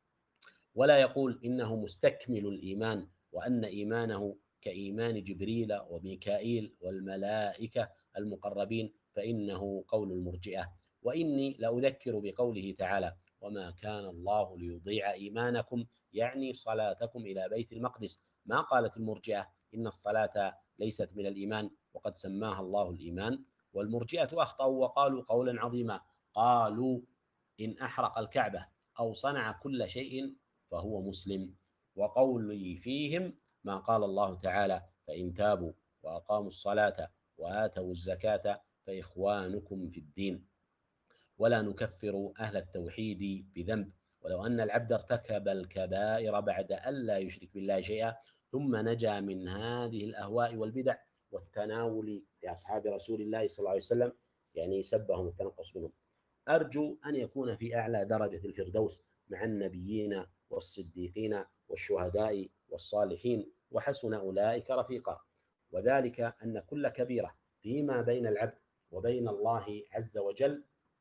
ولا يقول إنه مستكمل الإيمان، وأن إيمانه كإيمان جبريل وميكائيل والملائكة المقربين، فإنه قول المرجئة. وإني لأذكر بقوله تعالى: وما كان الله ليضيع إيمانكم، يعني صلاتكم إلى بيت المقدس. ما قالت المرجئة إن الصلاة ليست من الإيمان وقد سماها الله الإيمان. والمرجئة أخطأوا وقالوا قولا عظيما، قالوا: إن أحرق الكعبة أو صنع كل شيء فهو مسلم. وقولي فيهم ما قال الله تعالى: فإن تابوا وأقاموا الصلاة وآتوا الزكاة فإخوانكم في الدين. ولا نكفر أهل التوحيد بذنب، ولو أن العبد ارتكب الكبائر بعد أن لا يشرك بالله شيئا ثم نجا من هذه الأهواء والبدع والتناول لأصحاب رسول الله صلى الله عليه وسلم، يعني سبهم التنقص منهم، أرجو أن يكون في أعلى درجة الفردوس مع النبيين والصديقين والشهداء والصالحين، وحسن أولئك رفيقا. وذلك أن كل كبيرة فيما بين العبد وبين الله عز وجل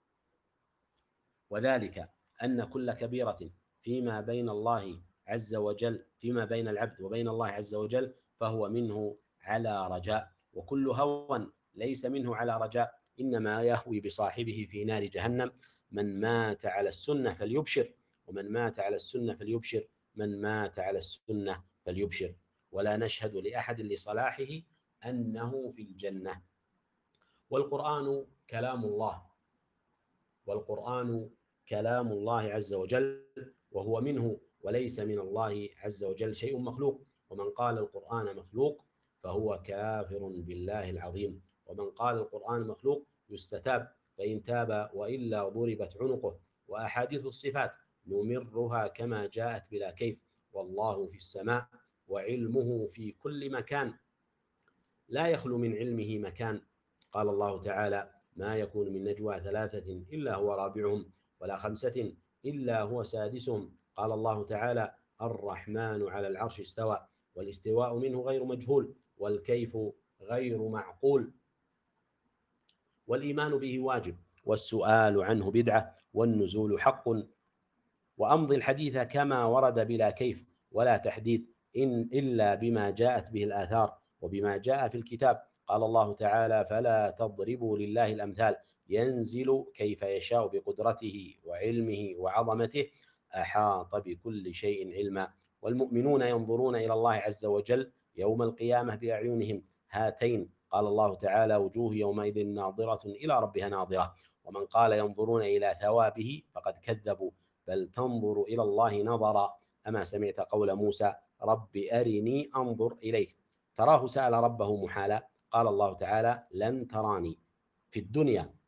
وذلك أن كل كبيرة فيما بين الله عز وجل فيما بين العبد وبين الله عز وجل فهو منه على رجاء، وكل هوى ليس منه على رجاء إنما يهوي بصاحبه في نار جهنم. من مات على السنة فليبشر، ومن مات على السنة فليبشر، من مات على السنة فليبشر. ولا نشهد لأحد لصلاحه أنه في الجنة. والقرآن كلام الله، والقرآن كلام الله عز وجل، وهو منه وليس من الله عز وجل شيء مخلوق. ومن قال القرآن مخلوق فهو كافر بالله العظيم. ومن قال القرآن مخلوق يستتاب، فإن تاب وإلا ضربت عنقه. وأحاديث الصفات نمرها كما جاءت بلا كيف، والله في السماء وعلمه في كل مكان، لا يخلو من علمه مكان. قال الله تعالى: ما يكون من نجوى ثلاثة إلا هو رابعهم، ولا خمسة إلا هو سادسهم. قال الله تعالى: الرحمن على العرش استوى، والاستواء منه غير مجهول، والكيف غير معقول. والإيمان به واجب، والسؤال عنه بدعة، والنزول حق. وأمضي الحديث كما ورد بلا كيف ولا تحديد، إن إلا بما جاءت به الآثار وبما جاء في الكتاب. قال الله تعالى: فلا تضربوا لله الأمثال، ينزل كيف يشاء بقدرته وعلمه وعظمته، أحاط بكل شيء علما. والمؤمنون ينظرون إلى الله عز وجل يوم القيامة بأعينهم هاتين. قال الله تعالى: وجوه يومئذ ناظرة إلى ربها ناظرة. ومن قال ينظرون إلى ثوابه فقد كذبوا، بل تنظر إلى الله نظرا. أما سمعت قول موسى: رب أرني أنظر إليك. تراه سأل ربه محالا. قال الله تعالى: لن تراني في الدنيا،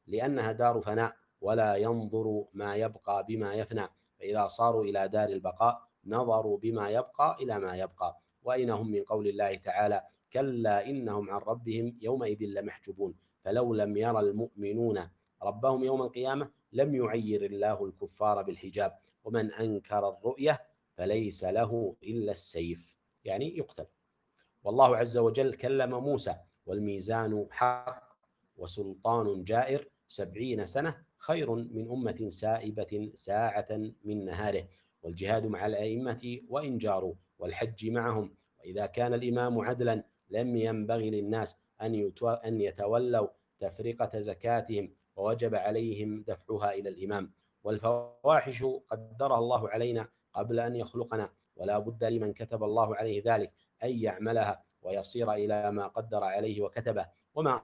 لأنها دار فناء ولا ينظر ما يبقى بما يفنى، فإذا صاروا إلى دار البقاء نظروا بما يبقى إلى ما يبقى. وأين هم من قول الله تعالى: كلا إنهم عن ربهم يومئذ لمحجوبون. فلو لم يرى المؤمنون ربهم يوم القيامة لم يعير الله الكفار بالحجاب، ومن أنكر الرؤية فليس له إلا السيف، يعني يقتل. والله عز وجل كلم موسى: والميزان حق وسلطان جائر سبعين سنة خير من أمة سائبة ساعة من نهاره، والجهاد مع الأئمة وإن جاروا، والحج معهم. وإذا كان الإمام عدلا لم ينبغي للناس أن يتولوا تفرقة زكاتهم، ووجب عليهم دفعها إلى الإمام. والفواحش قدرها الله علينا قبل أن يخلقنا، ولا بد لمن كتب الله عليه ذلك أن يعملها ويصير إلى ما قدر عليه وكتبه. وما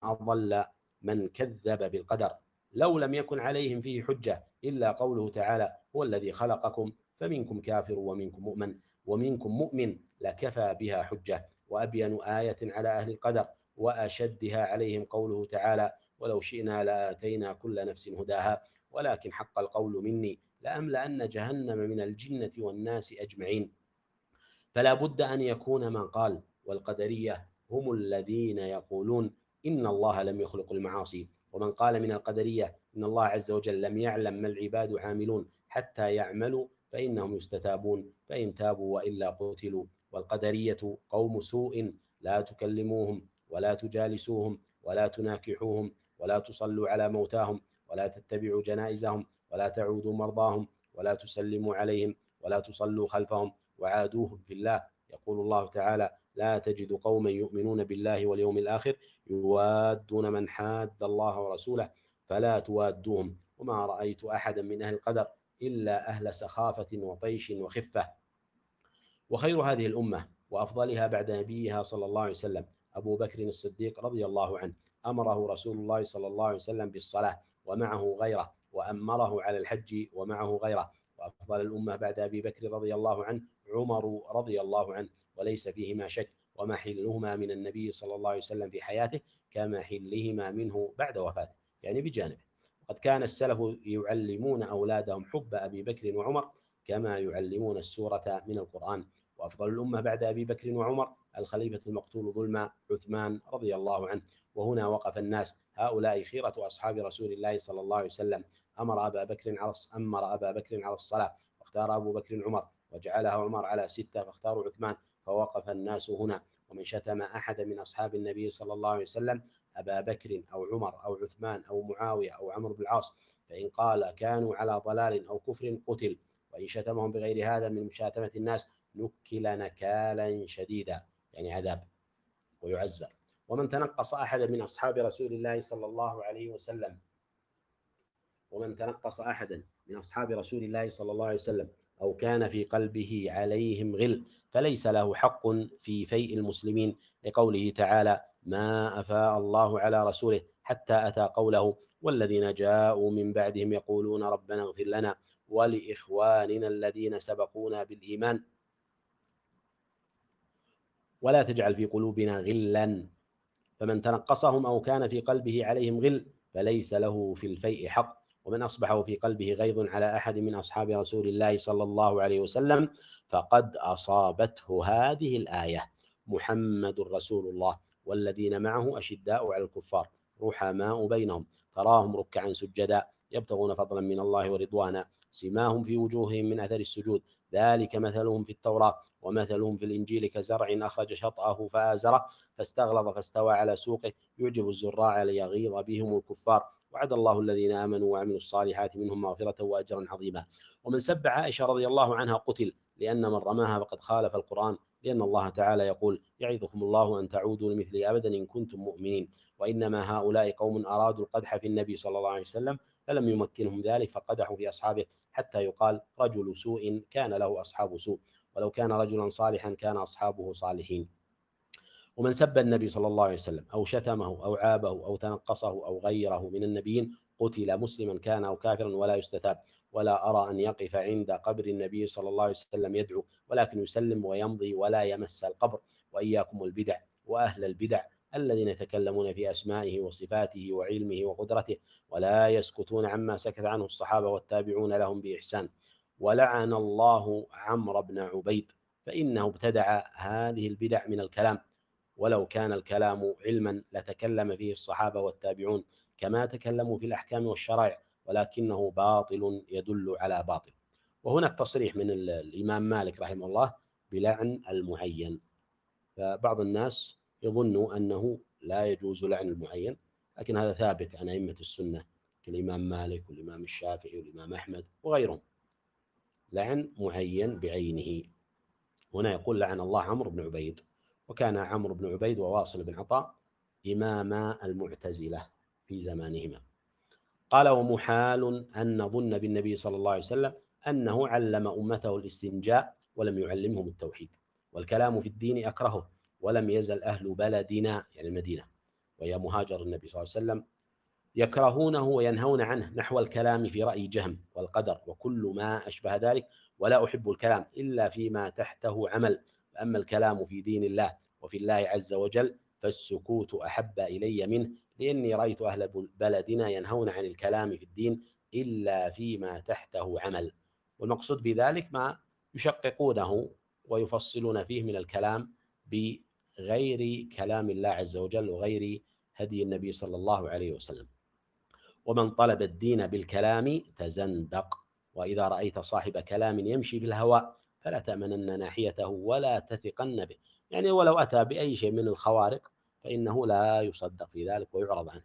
أضل من كذب بالقدر. لو لم يكن عليهم فيه حجة إلا قوله تعالى: هو الذي خلقكم فمنكم كافر ومنكم مؤمن ومنكم مؤمن لكفى بها حجة. وأبين آية على أهل القدر وأشدها عليهم قوله تعالى: ولو شئنا لآتينا كل نفس هداها ولكن حق القول مني لأملأن جهنم من الجنة والناس أجمعين. فلا بد أن يكون من قال. والقدرية هم الذين يقولون إن الله لم يخلق المعاصي، ومن قال من القدرية إن الله عز وجل لم يعلم ما العباد عاملون حتى يعملوا فإنهم يستتابون، فإن تابوا وإلا قتلوا. والقدرية قوم سوء، لا تكلموهم ولا تجالسوهم ولا تناكحوهم ولا تصلوا على موتاهم ولا تتبعوا جنائزهم ولا تعودوا مرضاهم ولا تسلموا عليهم ولا تصلوا خلفهم وعادوهم في الله. يقول الله تعالى: لا تجد قوما يؤمنون بالله واليوم الآخر يوادون من حاد الله ورسوله فلا توادوهم. وما رأيت أحدا من أهل القدر إلا أهل سخافة وطيش وخفة. وخير هذه الأمة وأفضلها بعد نبيها صلى الله عليه وسلم أبو بكر الصديق رضي الله عنه، أمره رسول الله صلى الله عليه وسلم بالصلاة ومعه غيره، وأمره على الحج ومعه غيره. وأفضل الأمة بعد أبي بكر رضي الله عنه عمر رضي الله عنه، وليس فيهما شك، ومحلهما من النبي صلى الله عليه وسلم في حياته كمحلهما منه بعد وفاته، يعني بجانبه. وقد كان السلف يعلمون أولادهم حب أبي بكر وعمر كما يعلمون السورة من القرآن. وأفضل الأمة بعد أبي بكر وعمر الخليفة المقتول ظلما عثمان رضي الله عنه. وهنا وقف الناس: هؤلاء خيرة أصحاب رسول الله صلى الله عليه وسلم. أمر أبا بكر على أمر أبا بكر على الصلاة واختار أبو بكر عمر، وجعلها عمر على ستة فاختاروا عثمان، فوقف الناس هنا. ومن شتم أحد من أصحاب النبي صلى الله عليه وسلم أبا بكر أو عمر أو عثمان أو معاوية أو عمرو بن العاص فإن قال كانوا على ضلال أو كفر قتل، وإن شتمهم بغير هذا من مشاتمة الناس نكل نكالا شديدا، يعني عذاب ويعزر. ومن تنقص أحدا من أصحاب رسول الله صلى الله عليه وسلم ومن تنقص أحدا من أصحاب رسول الله صلى الله عليه وسلم أو كان في قلبه عليهم غل فليس له حق في فيء المسلمين، لقوله تعالى: ما أفاء الله على رسوله حتى أتى قوله: والذين جاءوا من بعدهم يقولون ربنا اغفر لنا ولإخواننا الذين سبقونا بالإيمان ولا تجعل في قلوبنا غلا. فمن تنقصهم أو كان في قلبه عليهم غل فليس له في الفيء حق. ومن أصبح في قلبه غيظ على أحد من أصحاب رسول الله صلى الله عليه وسلم فقد أصابته هذه الآية: محمد رسول الله والذين معه أشداء على الكفار رحماء بينهم تراهم ركعا سجدا يبتغون فضلا من الله ورضوانا سماهم في وجوههم من أثر السجود ذلك مثلهم في التوراة ومثلهم في الإنجيل كزرع أخرج شطأه فآزره فاستغلظ فاستوى على سوقه يعجب الزراع ليغيظ بهم الكفار وعد الله الذين آمنوا وعملوا الصالحات منهم مغفرة وأجرا عظيما. ومن سب عائشة رضي الله عنها قتل، لأن من رماها فقد خالف القرآن، لأن الله تعالى يقول: يعظكم الله أن تعودوا لمثله أبدا إن كنتم مؤمنين. وإنما هؤلاء قوم أرادوا القدح في النبي صلى الله عليه وسلم فلم يمكنهم ذلك فقدحوا في أصحابه حتى يقال: رجل سوء كان له أصحاب سوء، ولو كان رجلا صالحا كان أصحابه صالحين. ومن سب النبي صلى الله عليه وسلم أو شتمه أو عابه أو تنقصه أو غيره من النبيين قتل مسلما كان أو كافرا ولا يستتاب. ولا أرى أن يقف عند قبر النبي صلى الله عليه وسلم يدعو، ولكن يسلم ويمضي ولا يمس القبر. وإياكم البدع وأهل البدع الذين يتكلمون في أسمائه وصفاته وعلمه وقدرته ولا يسكتون عما سكت عنه الصحابة والتابعون لهم بإحسان. ولعن الله عمرو بن عبيد فإنه ابتدع هذه البدع من الكلام، ولو كان الكلام علما لتكلم فيه الصحابة والتابعون كما تكلموا في الأحكام والشرائع، ولكنه باطل يدل على باطل. وهنا التصريح من الإمام مالك رحمه الله بلعن المعين. فبعض الناس يظن أنه لا يجوز لعن المعين، لكن هذا ثابت عن أئمة السنة كالإمام مالك والإمام الشافعي والإمام أحمد وغيرهم، لعن معين بعينه. هنا يقول لعن الله عمرو بن عبيد، وكان عمرو بن عبيد وواصل بن عطاء إماما المعتزلة في زمانهما. قال ومحال أن نظن بالنبي صلى الله عليه وسلم أنه علم أمته الاستنجاء ولم يعلمهم التوحيد، والكلام في الدين أكرهه، ولم يزل أهل بلدنا يعني المدينة وهي مهاجر النبي صلى الله عليه وسلم يكرهونه وينهون عنه، نحو الكلام في رأي جهم والقدر وكل ما أشبه ذلك، ولا أحب الكلام إلا فيما تحته عمل. فأما الكلام في دين الله وفي الله عز وجل فالسكوت أحب إلي منه، لأني رأيت أهل بلدنا ينهون عن الكلام في الدين إلا فيما تحته عمل. والمقصود بذلك ما يشققونه ويفصلون فيه من الكلام بغير كلام الله عز وجل وغير هدي النبي صلى الله عليه وسلم. ومن طلب الدين بالكلام تزندق، وإذا رأيت صاحب كلام يمشي في الهواء فلا تأمنن ناحيته ولا تثقن به، يعني ولو أتى بأي شيء من الخوارق فإنه لا يصدق في ذلك ويعرض عنه.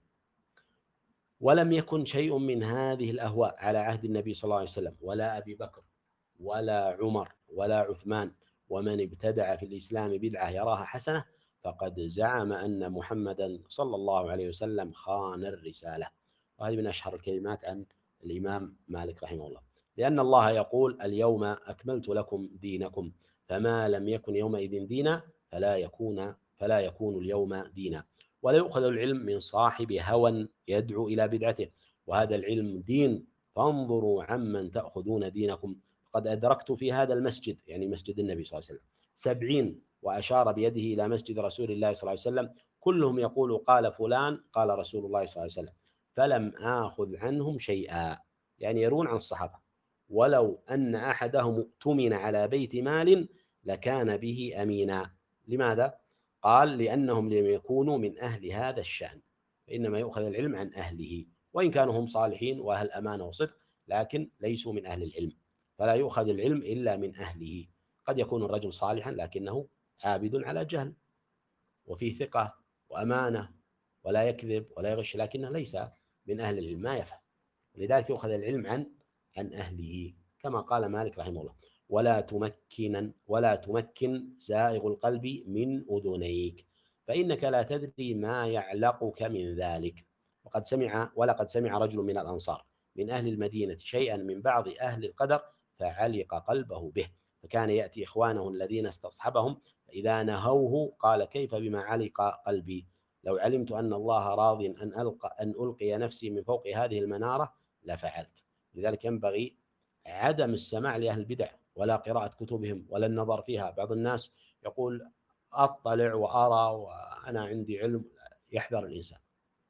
ولم يكن شيء من هذه الأهواء على عهد النبي صلى الله عليه وسلم ولا أبي بكر ولا عمر ولا عثمان، ومن ابتدع في الإسلام بدعة يراها حسنة فقد زعم أن محمدا صلى الله عليه وسلم خان الرسالة. وهذه من أشهر الكلمات عن الإمام مالك رحمه الله، لأن الله يقول اليوم أكملت لكم دينكم، فما لم يكن يومئذ دينا فلا يكون فلا يكون اليوم دينا. ولا يؤخذ العلم من صاحب هوى يدعو إلى بدعته، وهذا العلم دين، فانظروا عمن تأخذون دينكم. قد أدركت في هذا المسجد يعني مسجد النبي صلى الله عليه وسلم سبعين، وأشار بيده إلى مسجد رسول الله صلى الله عليه وسلم، كلهم يقول قال فلان قال رسول الله صلى الله عليه وسلم، فلم آخذ عنهم شيئا، يعني يرون عن الصحابة. ولو أن أحدهم اؤتمن على بيت مال لكان به أمينا. لماذا؟ قال لأنهم لم يكونوا من أهل هذا الشأن، فإنما يؤخذ العلم عن أهله، وإن كانوا هم صالحين وأهل أمانة وصدق لكن ليسوا من أهل العلم، فلا يؤخذ العلم إلا من أهله. قد يكون الرجل صالحا لكنه عابد على جهل وفيه ثقة وأمانة ولا يكذب ولا يغش، لكنه ليس من أهل العلم ما يفهم، لذلك يؤخذ العلم عن عن أهله، كما قال مالك رحمه الله ولا تمكن ولا تمكن زائغ القلب من أذنيك فإنك لا تدري ما يعلقك من ذلك. وقد سمع ولقد سمع رجل من الأنصار من أهل المدينة شيئا من بعض أهل القدر فعلق قلبه به، فكان يأتي إخوانه الذين استصحبهم فإذا نهوه قال كيف بما علق قلبي، لو علمت أن الله راض أن ألقى أن ألقي نفسي من فوق هذه المنارة لفعلت. لذلك ينبغي عدم السماع لأهل البدع ولا قراءة كتبهم ولا النظر فيها. بعض الناس يقول أطلع وأرى وأنا عندي علم، يحذر الإنسان.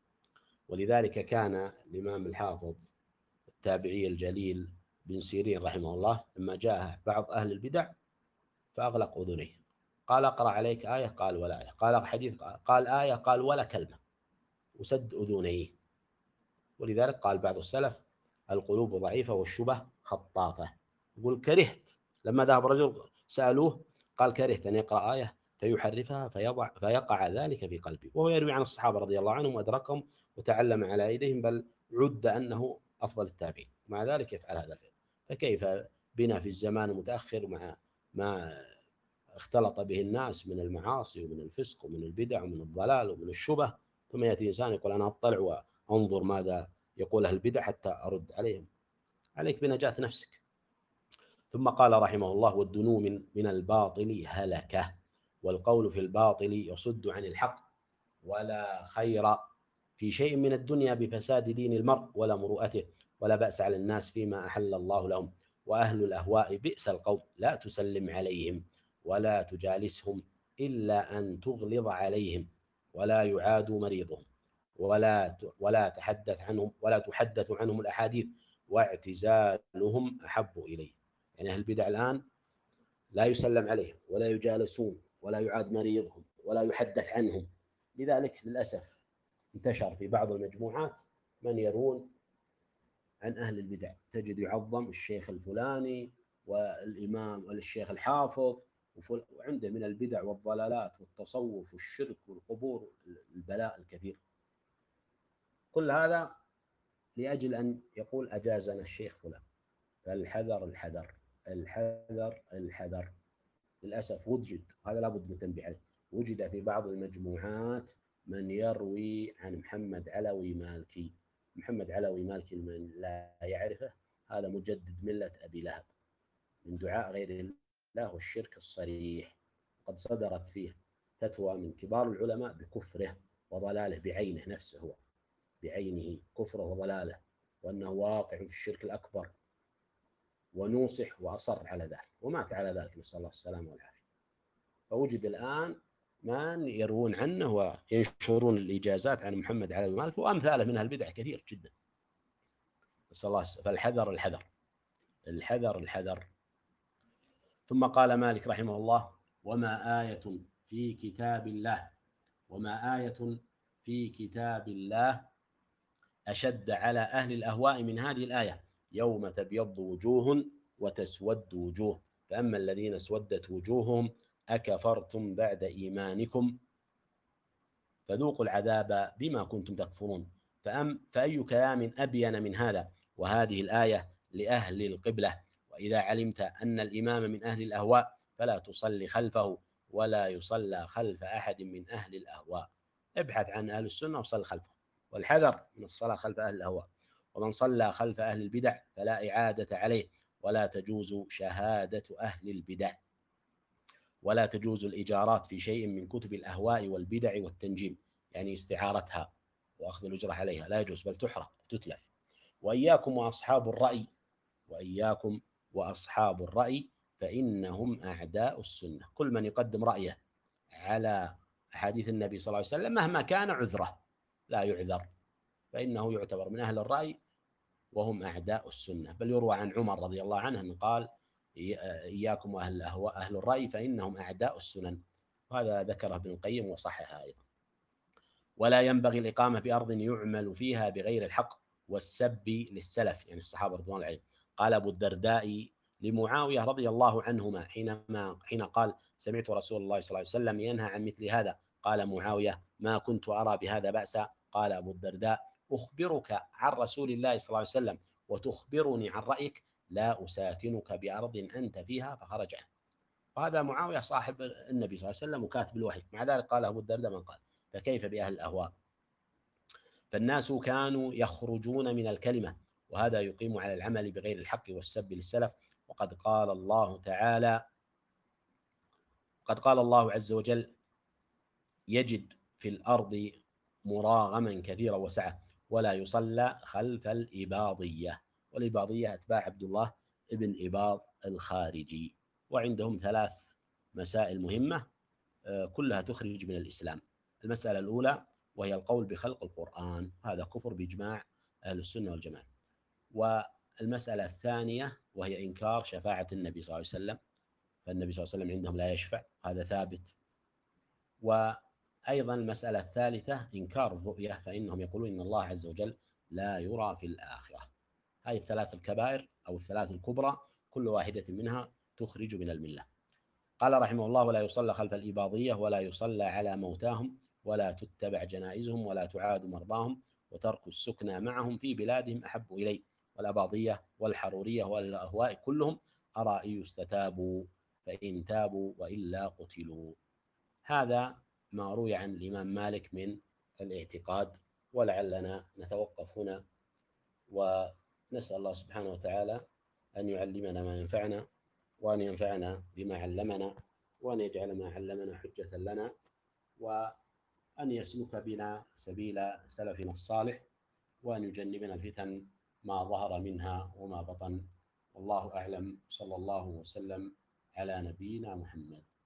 ولذلك كان الإمام الحافظ التابعي الجليل بن سيرين رحمه الله لما جاء بعض أهل البدع فأغلق أذنيه، قال أقرأ عليك آية قال ولا آية، قال حديث قال آية قال ولا كلمة، وسد أذنيه. ولذلك قال بعض السلف القلوب ضعيفة والشبه خطافة. يقول كرهت لما ذهب رجل سألوه قال كرهت أن يقرأ آية فيحرفها فيضع فيقع ذلك في قلبي، وهو يروي عن الصحابة رضي الله عنهم وأدركهم وتعلم على أيديهم، بل عد أنه أفضل التابعين، مع ذلك يفعل هذا الفعل. فكيف بنا في الزمان المتأخر مع ما اختلط به الناس من المعاصي ومن الفسق ومن البدع ومن الضلال ومن الشبه، ثم يأتي إنسان يقول أنا أطلع وأنظر ماذا يقول أهل البدع حتى أرد عليهم. عليك بنجاة نفسك. ثم قال رحمه الله والدنو من, من الباطل هلكة، والقول في الباطل يصد عن الحق، ولا خير في شيء من الدنيا بفساد دين المرء ولا مروءته، ولا بأس على الناس فيما أحل الله لهم. وأهل الأهواء بئس القوم لا تسلم عليهم ولا تجالسهم إلا أن تغلظ عليهم، ولا يعاد مريضهم ولا ولا تحدث عنهم ولا تحدث عنهم الأحاديث واعتزالهم أحب إليه. يعني أهل البدع الآن لا يسلم عليهم ولا يجالسون ولا يعاد مريضهم ولا يحدث عنهم. لذلك للأسف انتشر في بعض المجموعات من يرون عن أهل البدع، تجد يعظم الشيخ الفلاني والإمام والشيخ الحافظ، وعنده من البدع والضلالات والتصوف والشرك والقبور البلاء الكثير. كل هذا لأجل أن يقول أجازنا الشيخ فلان. فالحذر الحذر الحذر الحذر. للأسف وجد، هذا لابد من تنبيه عليه، وجد في بعض المجموعات من يروي عن محمد علوي مالكي. محمد علوي مالكي من لا يعرفه هذا مجدد ملة أبي لهب من دعاء غير الله والشرك الصريح. قد صدرت فيه فتوى من كبار العلماء بكفره وضلاله بعينه، نفسه هو بعينه كفره وضلاله، وأنه واقع في الشرك الأكبر، ونوصح وأصر على ذلك ومات على ذلك، نسأل الله السلامة والعافية. فوجد الآن من يروون عنه وينشرون الإجازات عن محمد علوي مالك وأمثاله من البدع كثير جدا، نسأل الله. فالحذر الحذر الحذر الحذر. ثم قال مالك رحمه الله: وما آية في كتاب الله وما آية في كتاب الله أشد على أهل الأهواء من هذه الآية: يوم تبيض وجوه وتسود وجوه، فأما الذين اسودت وجوههم أكفرتم بعد إيمانكم فذوقوا العذاب بما كنتم تكفرون. فأم فأي كلام أبين من هذا؟ وهذه الآية لأهل القبلة. وإذا علمت أن الإمام من أهل الأهواء فلا تصلي خلفه ولا يصلى خلف أحد من أهل الأهواء. ابحث عن أهل السنة وصل خلفه، والحذر من الصلاة خلف أهل الأهواء. ومن صلى خلف أهل البدع فلا إعادة عليه، ولا تجوز شهادة أهل البدع، ولا تجوز الإجارات في شيء من كتب الأهواء والبدع والتنجيم، يعني استعارتها وأخذ الأجرة عليها لا يجوز، بل تحرق تتلف. وإياكم وأصحاب الرأي وإياكم وأصحاب الرأي فإنهم أعداء السنة. كل من يقدم رأيه على أحاديث النبي صلى الله عليه وسلم مهما كان عذره لا يعذر، فإنه يعتبر من أهل الرأي وهم أعداء السنة. بل يروى عن عمر رضي الله عنه أنه قال: إياكم وأهل الأهواء أهل الرأي فإنهم أعداء السنن. وهذا ذكره ابن القيم وصححه أيضا. ولا ينبغي الإقامة بأرض يعمل فيها بغير الحق والسب للسلف، يعني الصحابة رضوان الله عليهم. قال أبو الدرداء لمعاوية رضي الله عنهما حينما حين قال: سمعت رسول الله صلى الله عليه وسلم ينهى عن مثل هذا. قال معاوية: ما كنت أرى بهذا بأسا. قال أبو الدرداء: أخبرك عن رسول الله صلى الله عليه وسلم وتخبرني عن رأيك؟ لا أساكنك بأرض أنت فيها. فخرج عنه. وهذا معاوية صاحب النبي صلى الله عليه وسلم وكاتب الوحي، مع ذلك قال أبو الدرداء من قال. فكيف بأهل الأهواء؟ فالناس كانوا يخرجون من الكلمة، وهذا يقيم على العمل بغير الحق والسب للسلف. وقد قال الله تعالى قد قال الله عز وجل: يجد في الأرض مراغما كثيرا وسعة ولا يصلى خلف الإباضية. والإباضية أتباع عبد الله ابن إباض الخارجي. وعندهم ثلاث مسائل مهمة كلها تخرج من الإسلام. المسألة الأولى وهي القول بخلق القرآن، هذا كفر بإجماع أهل السنة والجماعة. والمسألة الثانية وهي إنكار شفاعة النبي صلى الله عليه وسلم، فالنبي صلى الله عليه وسلم عندهم لا يشفع، هذا ثابت. وأيضا المسألة الثالثة إنكار الرؤية، فإنهم يقولون إن الله عز وجل لا يرى في الآخرة. هذه الثلاث الكبائر أو الثلاث الكبرى كل واحدة منها تخرج من الملة. قال رحمه الله: ولا يصلى خلف الإباضية ولا يصلى على موتاهم ولا تتبع جنائزهم ولا تعاد مرضاهم وترك السكنى معهم في بلادهم أحب إلي. والأباضية والحرورية والأهواء كلهم أرى إن يستتابوا فإن تابوا وإلا قتلوا. هذا ما روي عن الإمام مالك من الاعتقاد. ولعلنا نتوقف هنا، ونسأل الله سبحانه وتعالى أن يعلمنا ما ينفعنا وأن ينفعنا بما علمنا وأن يجعل ما علمنا حجة لنا وأن يسلك بنا سبيل سلفنا الصالح وأن يجنبنا الفتن ما ظهر منها وما بطن. والله أعلم. صلى الله وسلم على نبينا محمد.